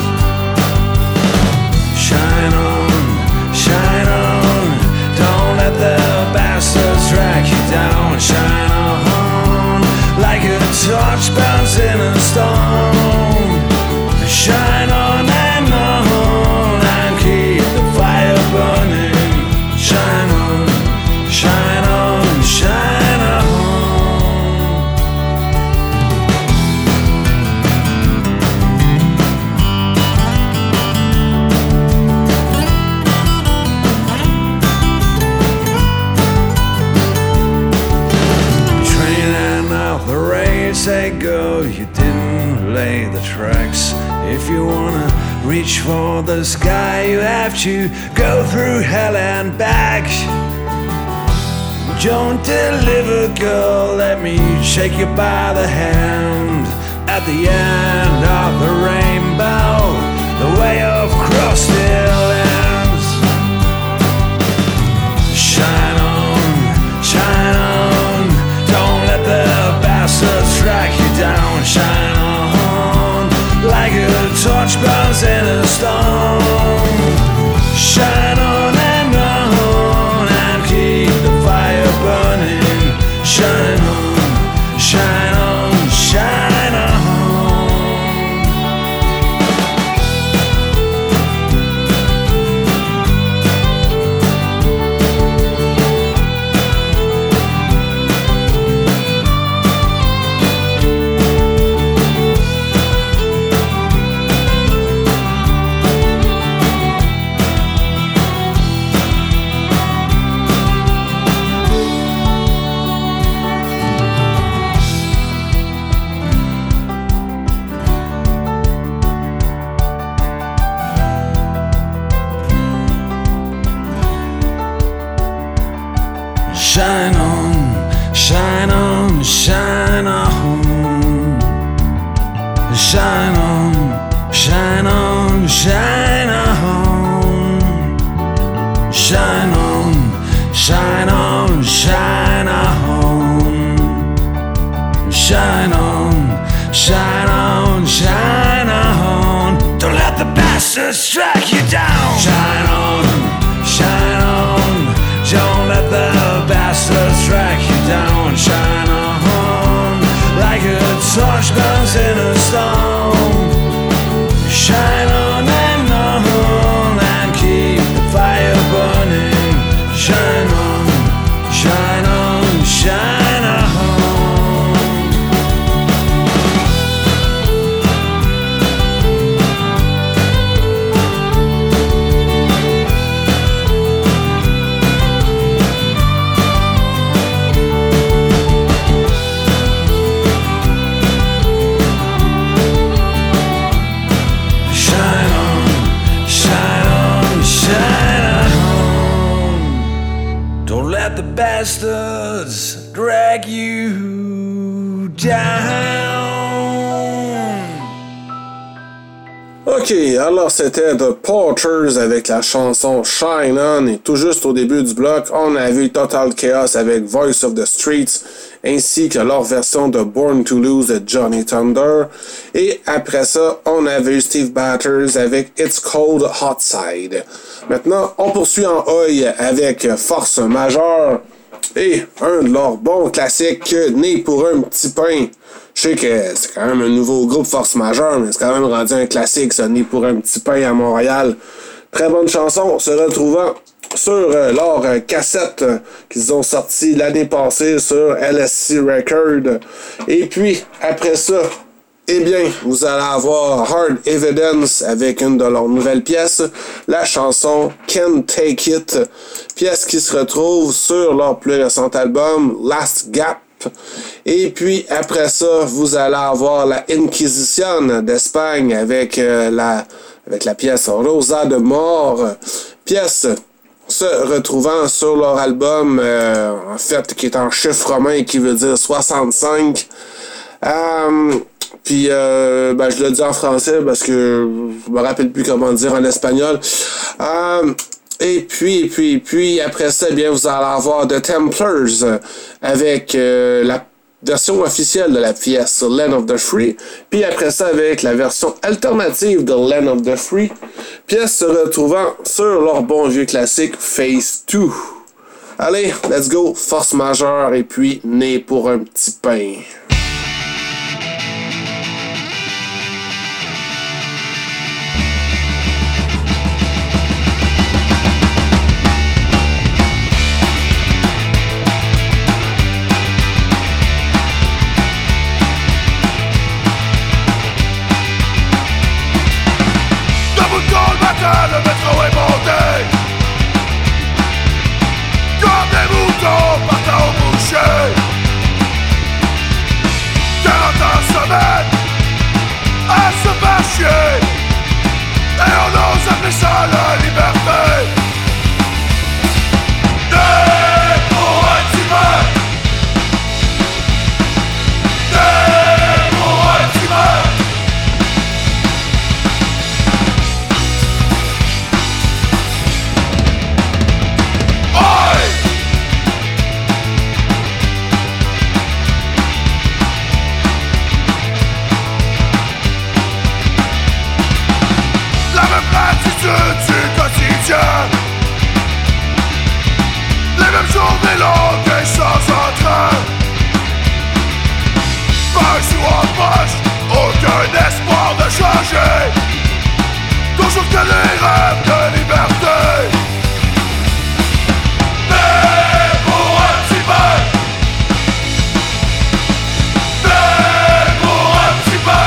Shine on, shine on, don't let the bastards drag you down. Shine on, like a torch burns in a storm. Shine on and on, and keep the fire burning. Shine on, shine on, shine on. Training out the race, say go, you didn't lay the tracks. If you wanna reach for the sky, you have to go through hell and back. Don't deliver, girl, let me shake you by the hand. At the end of the rainbow, the way of cross still ends. Shine on, shine on, don't let the bastards track you down. Shine on, like a torch burns in a storm. Shine on and on, and keep the fire burning. Shine on, shine on, shine on. Shine on, shine on, shine on. Shine on, shine on, shine on. Shine on, shine on, shine on. Shine on, shine on, shine on. Don't let the bastards strike you down. Shine on, shine on. Don't let the bastards drag you down. Shine on, like a torch burns in a storm. Shine on and on, and keep the fire burning. Shine on, shine on, shine on. The bastards drag you down. Ok, alors c'était The Porters avec la chanson Shine On, et tout juste au début du bloc, on a vu Total Chaos avec Voice of the Streets, ainsi que leur version de Born to Lose de Johnny Thunder, et après ça, on avait eu Steve Batters avec It's Cold Hot Side. Maintenant, on poursuit en Oi avec Force Majeure et un de leurs bons classiques, Né pour un petit pain. Je sais que c'est quand même un nouveau groupe Force Majeure, mais c'est quand même rendu un classique, ça, Né pour un petit pain à Montréal. Très bonne chanson, se retrouvant sur euh, leur euh, cassette euh, qu'ils ont sorti l'année passée sur L S C Record. Et puis, après ça, eh bien, vous allez avoir Hard Evidence avec une de leurs nouvelles pièces, la chanson Can't Take It, pièce qui se retrouve sur leur plus récent album Last Gap. Et puis après ça, vous allez avoir la Inquisition d'Espagne avec euh, la avec la pièce Rosa de Mort, pièce se retrouvant sur leur album euh, en fait qui est en chiffre romain qui veut dire soixante-cinq. Euh, Puis, euh, ben, je le dis en français parce que je me rappelle plus comment dire en espagnol. Euh, et puis, puis, puis, après ça, eh bien, vous allez avoir The Templars avec euh, la version officielle de la pièce Land of the Free. Puis après ça, avec la version alternative de Land of the Free. Pièce se retrouvant sur leur bon vieux classique Phase deux. Allez, let's go, force majeure et puis Né pour un petit pain. Le métro est monté comme des moutons partant au boucher. quarante ans semaine à se faire chier, et on ose appeler ça la liberté. Né pour un petit peu, né pour un petit peu. Du quotidien, les mêmes journées longues et sans entrain. Poche ou en poche, aucun espoir de changer. Toujours que les rêves de liberté. Mais pour un petit peu, mais pour un petit peu.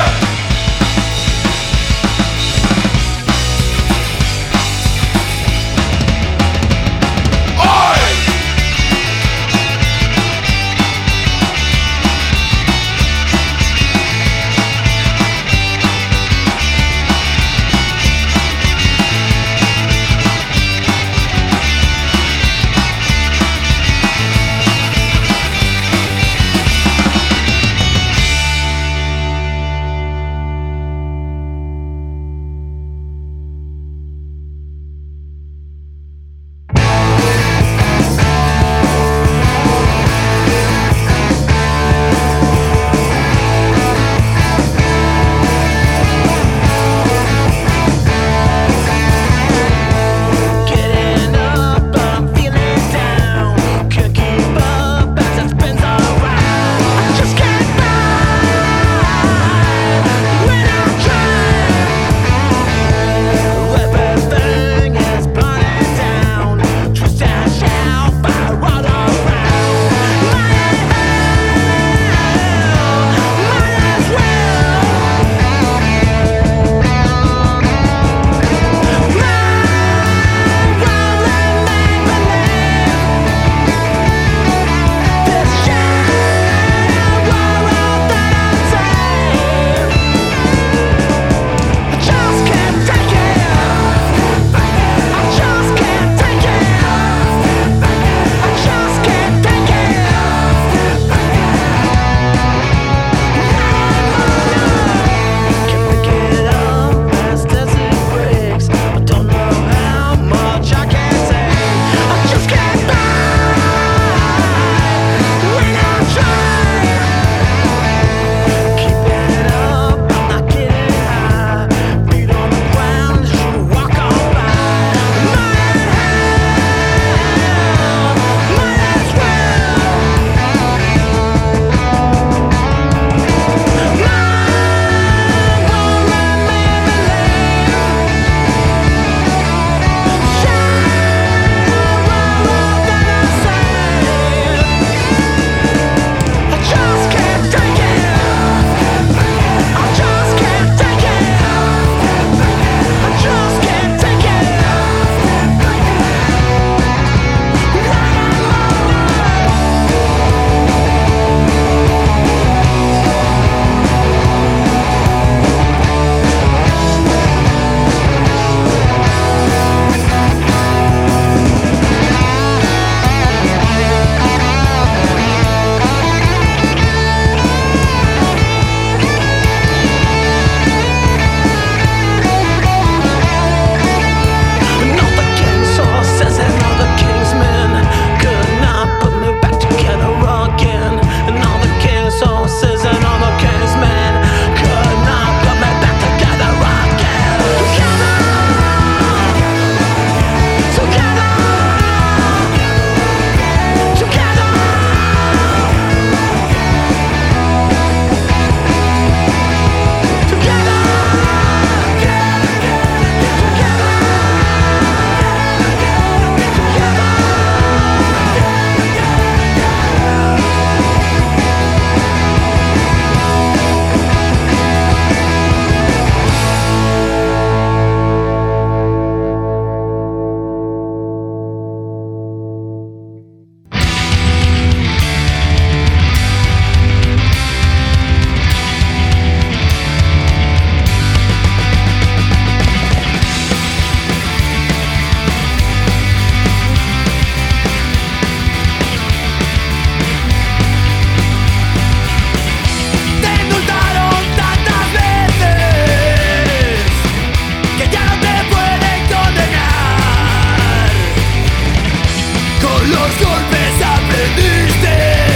golpes aprendiste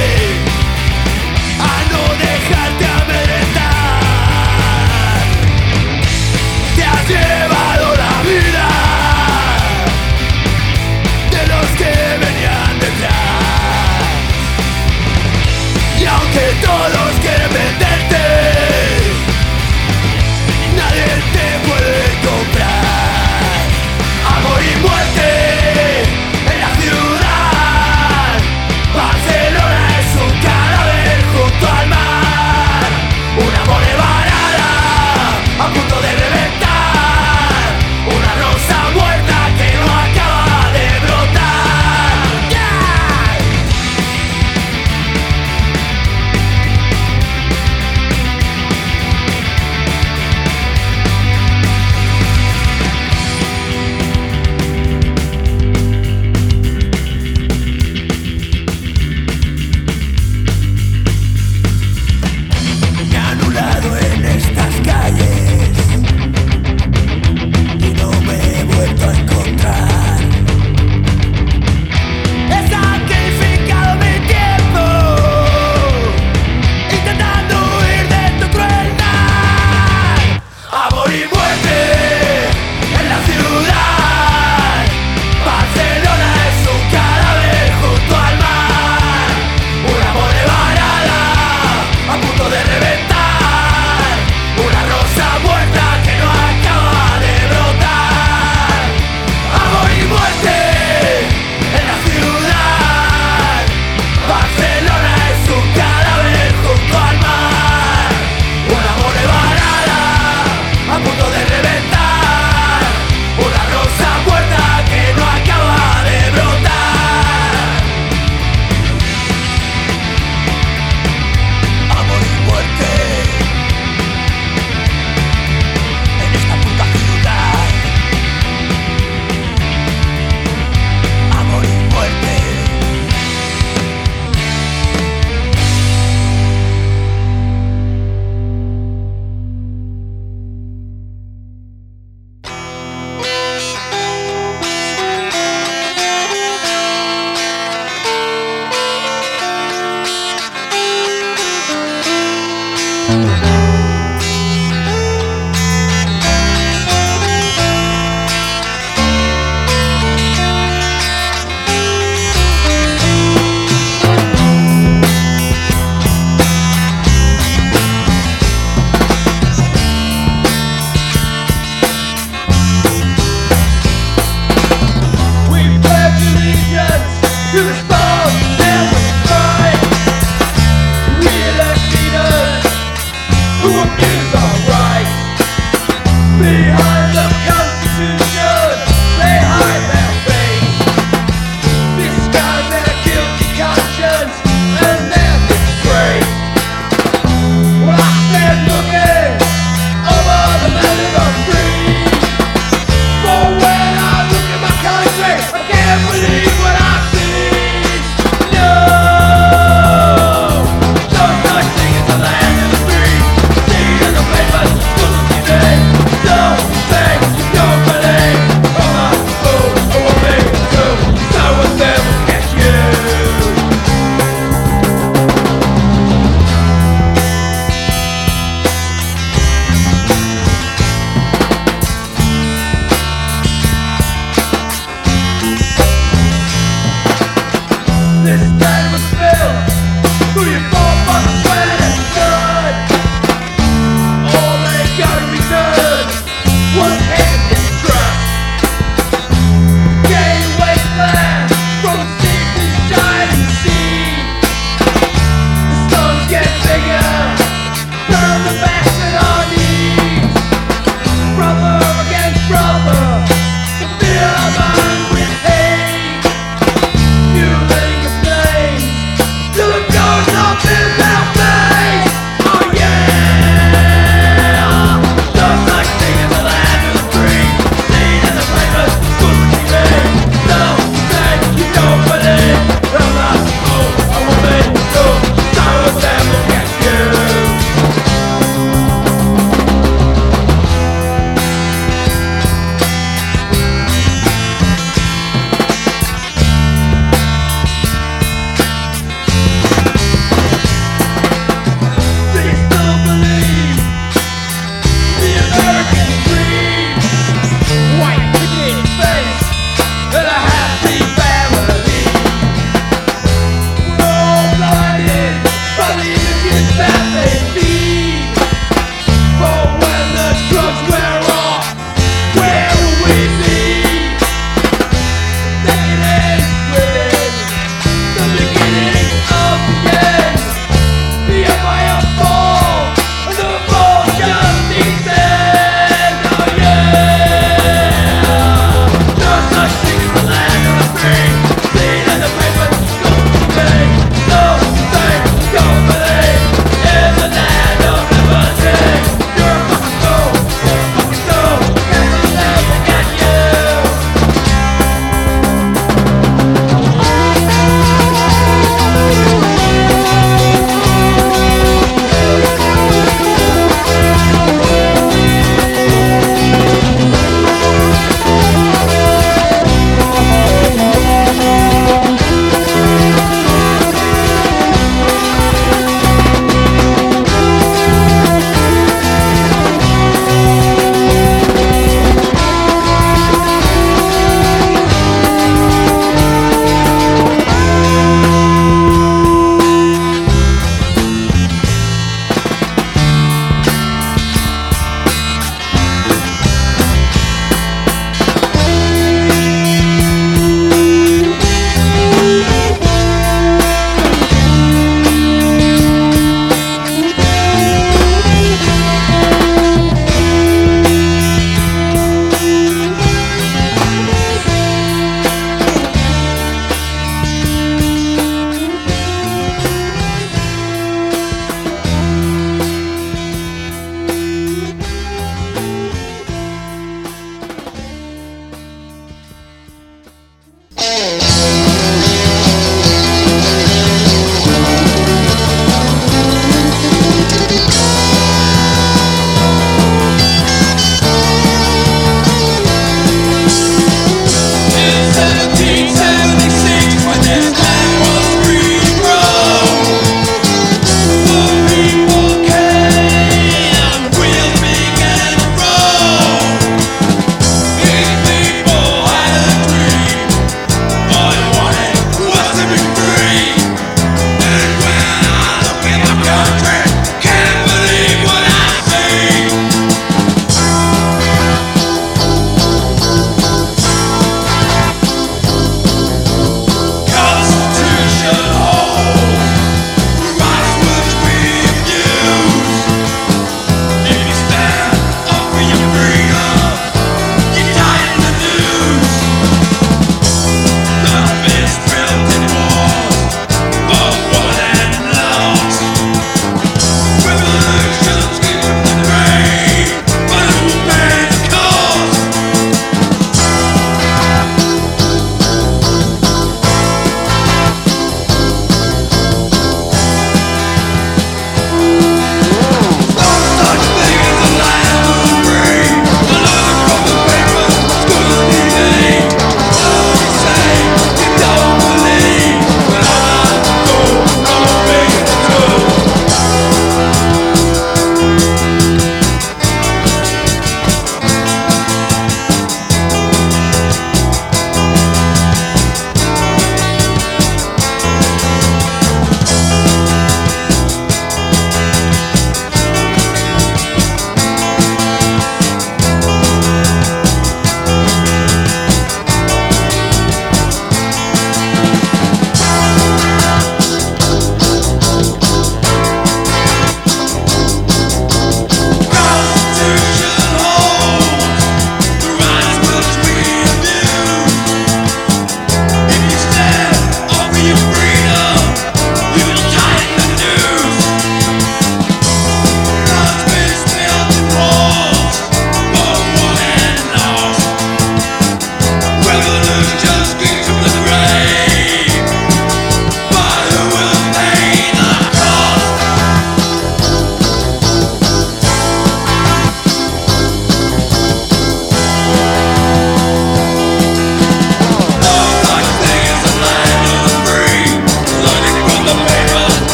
a no dejarte amedrentar. Te has llevado la vida de los que venían detrás. Y aunque todos quieren venderte, nadie te puede comprar. Amor y muerte en la ciudad,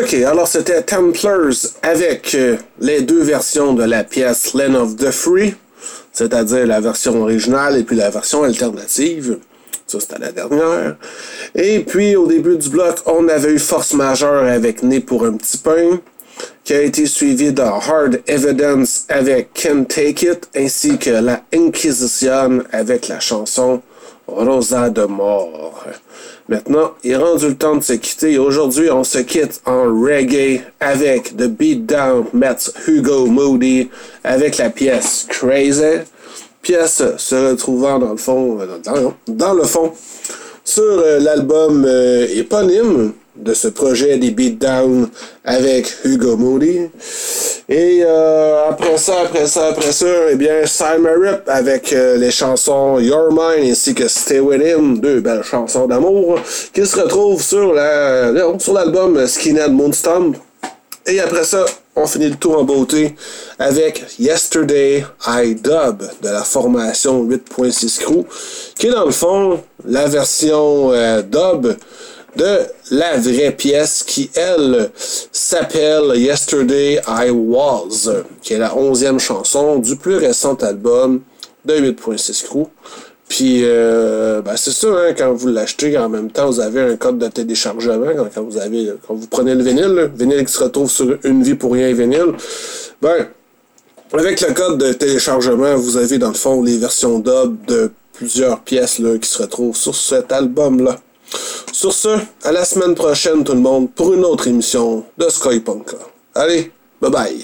Ok, alors c'était Templars avec euh, les deux versions de la pièce Land of the Free, c'est-à-dire la version originale et puis la version alternative. Ça, c'était la dernière. Et puis, au début du bloc, on avait eu Force Majeure avec Né pour un petit pain, qui a été suivi de Hard Evidence avec Can't Take It, ainsi que la Inquisition avec la chanson Rosa de Mort. Maintenant, il est rendu le temps de se quitter. Aujourd'hui, on se quitte en reggae avec The Beatdown Met Hugo Moody avec la pièce Crazy. Pièce se retrouvant dans le fond, dans, dans le fond, sur euh, l'album euh, éponyme de ce projet des Beatdown avec Hugo Moody. Et euh, après ça, après ça, après ça, eh bien, Simon Rip avec euh, les chansons Your Mind ainsi que Stay Within, deux belles chansons d'amour, qui se retrouvent sur la non, sur l'album Skinhead Moonstomp. Et après ça, on finit le tour en beauté avec Yesterday I Dub de la formation huit point six Crew, qui est dans le fond la version euh, dub de la vraie pièce qui, elle, s'appelle Yesterday I Was, qui est la onzième chanson du plus récent album de huit point six Crew. Puis, euh, ben c'est ça, hein, quand vous l'achetez, en même temps, vous avez un code de téléchargement. Quand, quand vous avez, quand vous prenez le vinyle, le vinyle qui se retrouve sur Une Vie pour Rien vinyle, ben, avec le code de téléchargement, vous avez, dans le fond, les versions dub de plusieurs pièces là, qui se retrouvent sur cet album-là. Sur ce, à la semaine prochaine tout le monde pour une autre émission de Skypunka. Allez, bye bye!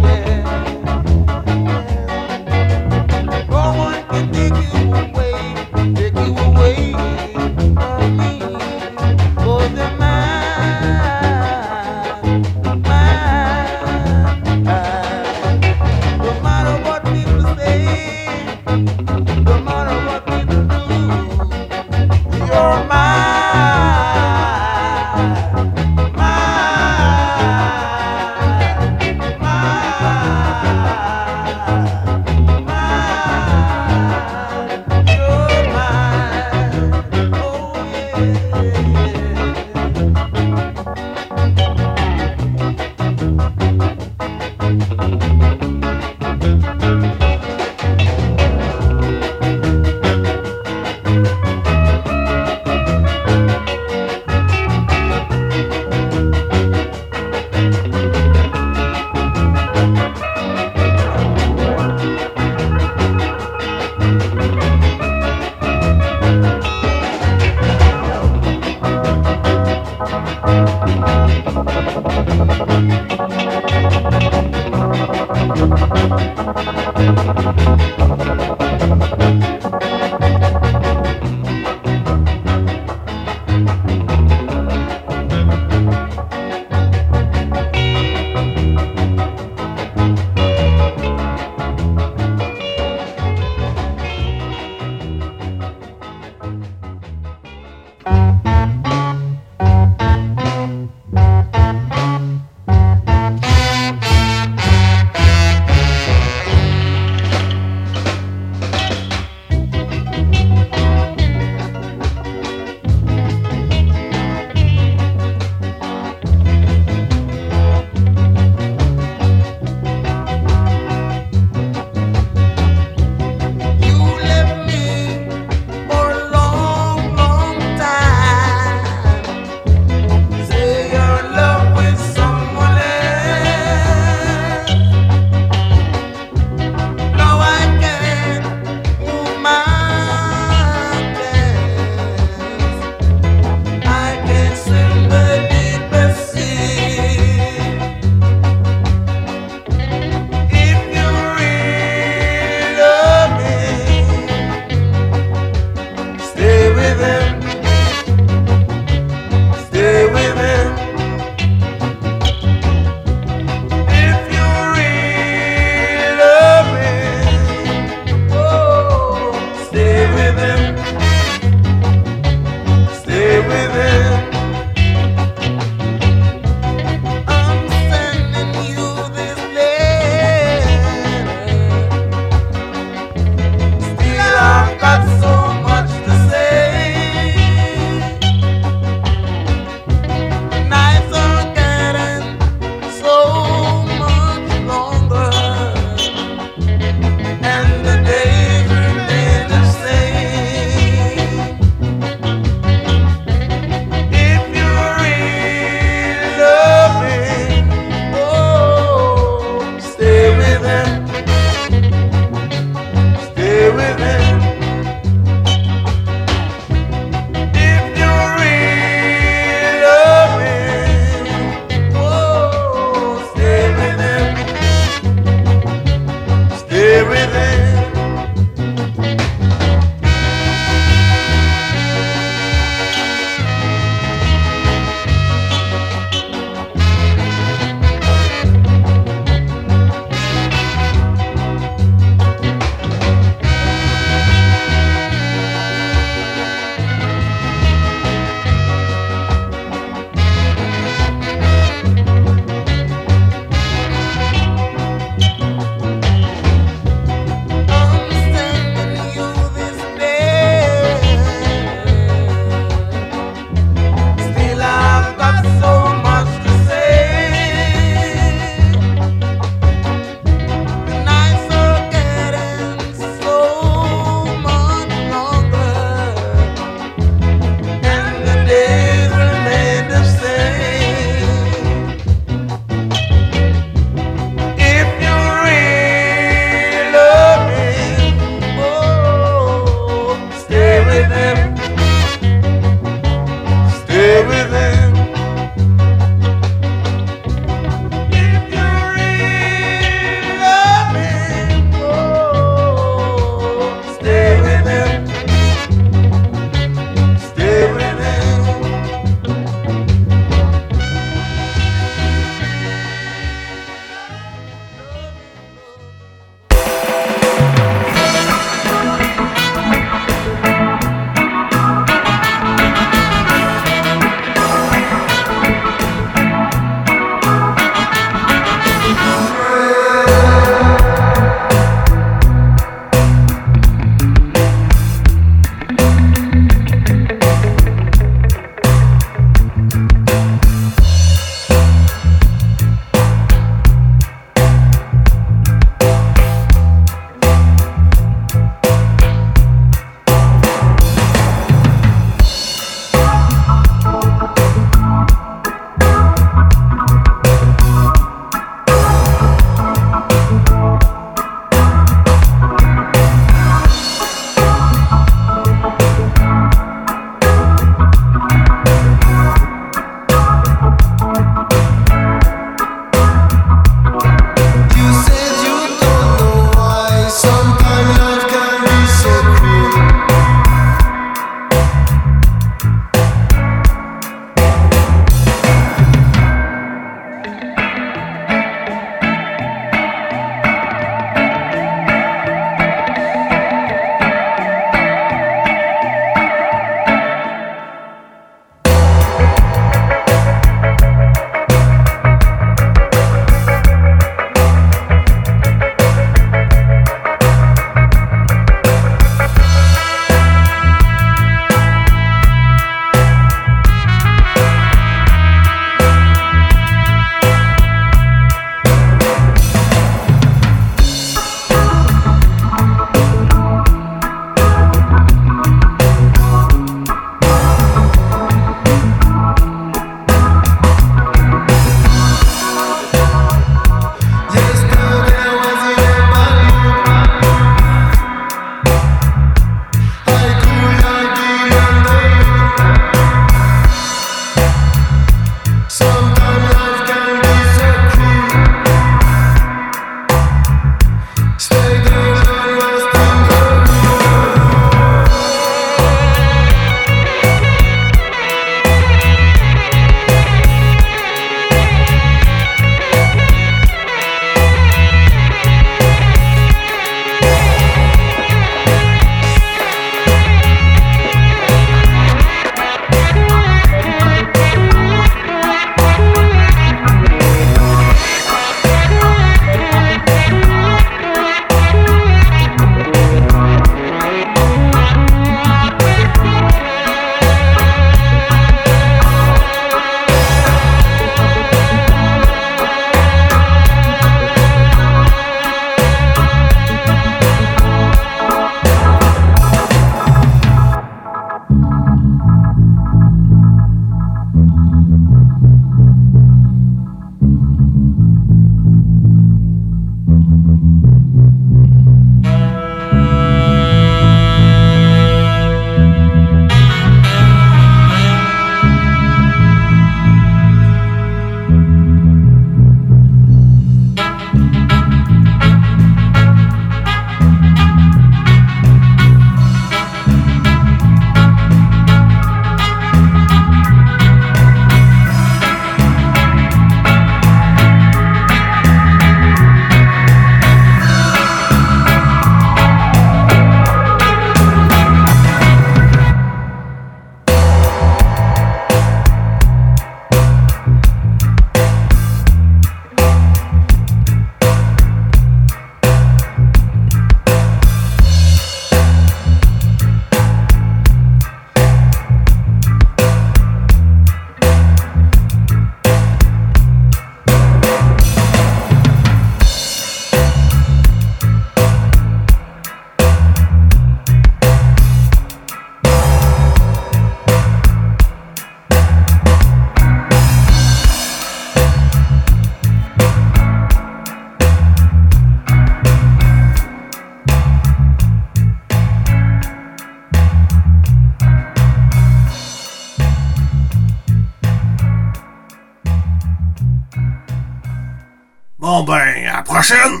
Bon ben, à la prochaine!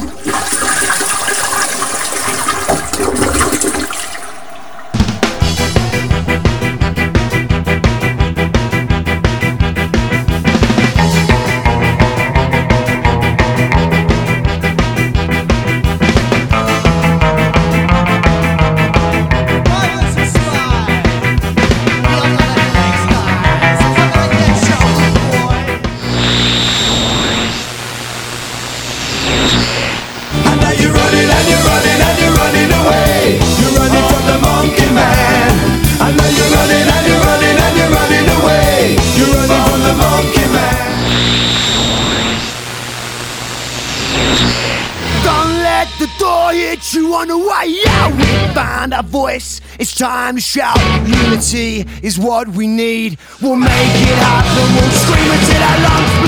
You on the way out, we find our voice. It's time to shout. Unity is what we need. We'll make it happen. We'll scream until our lungs bleed.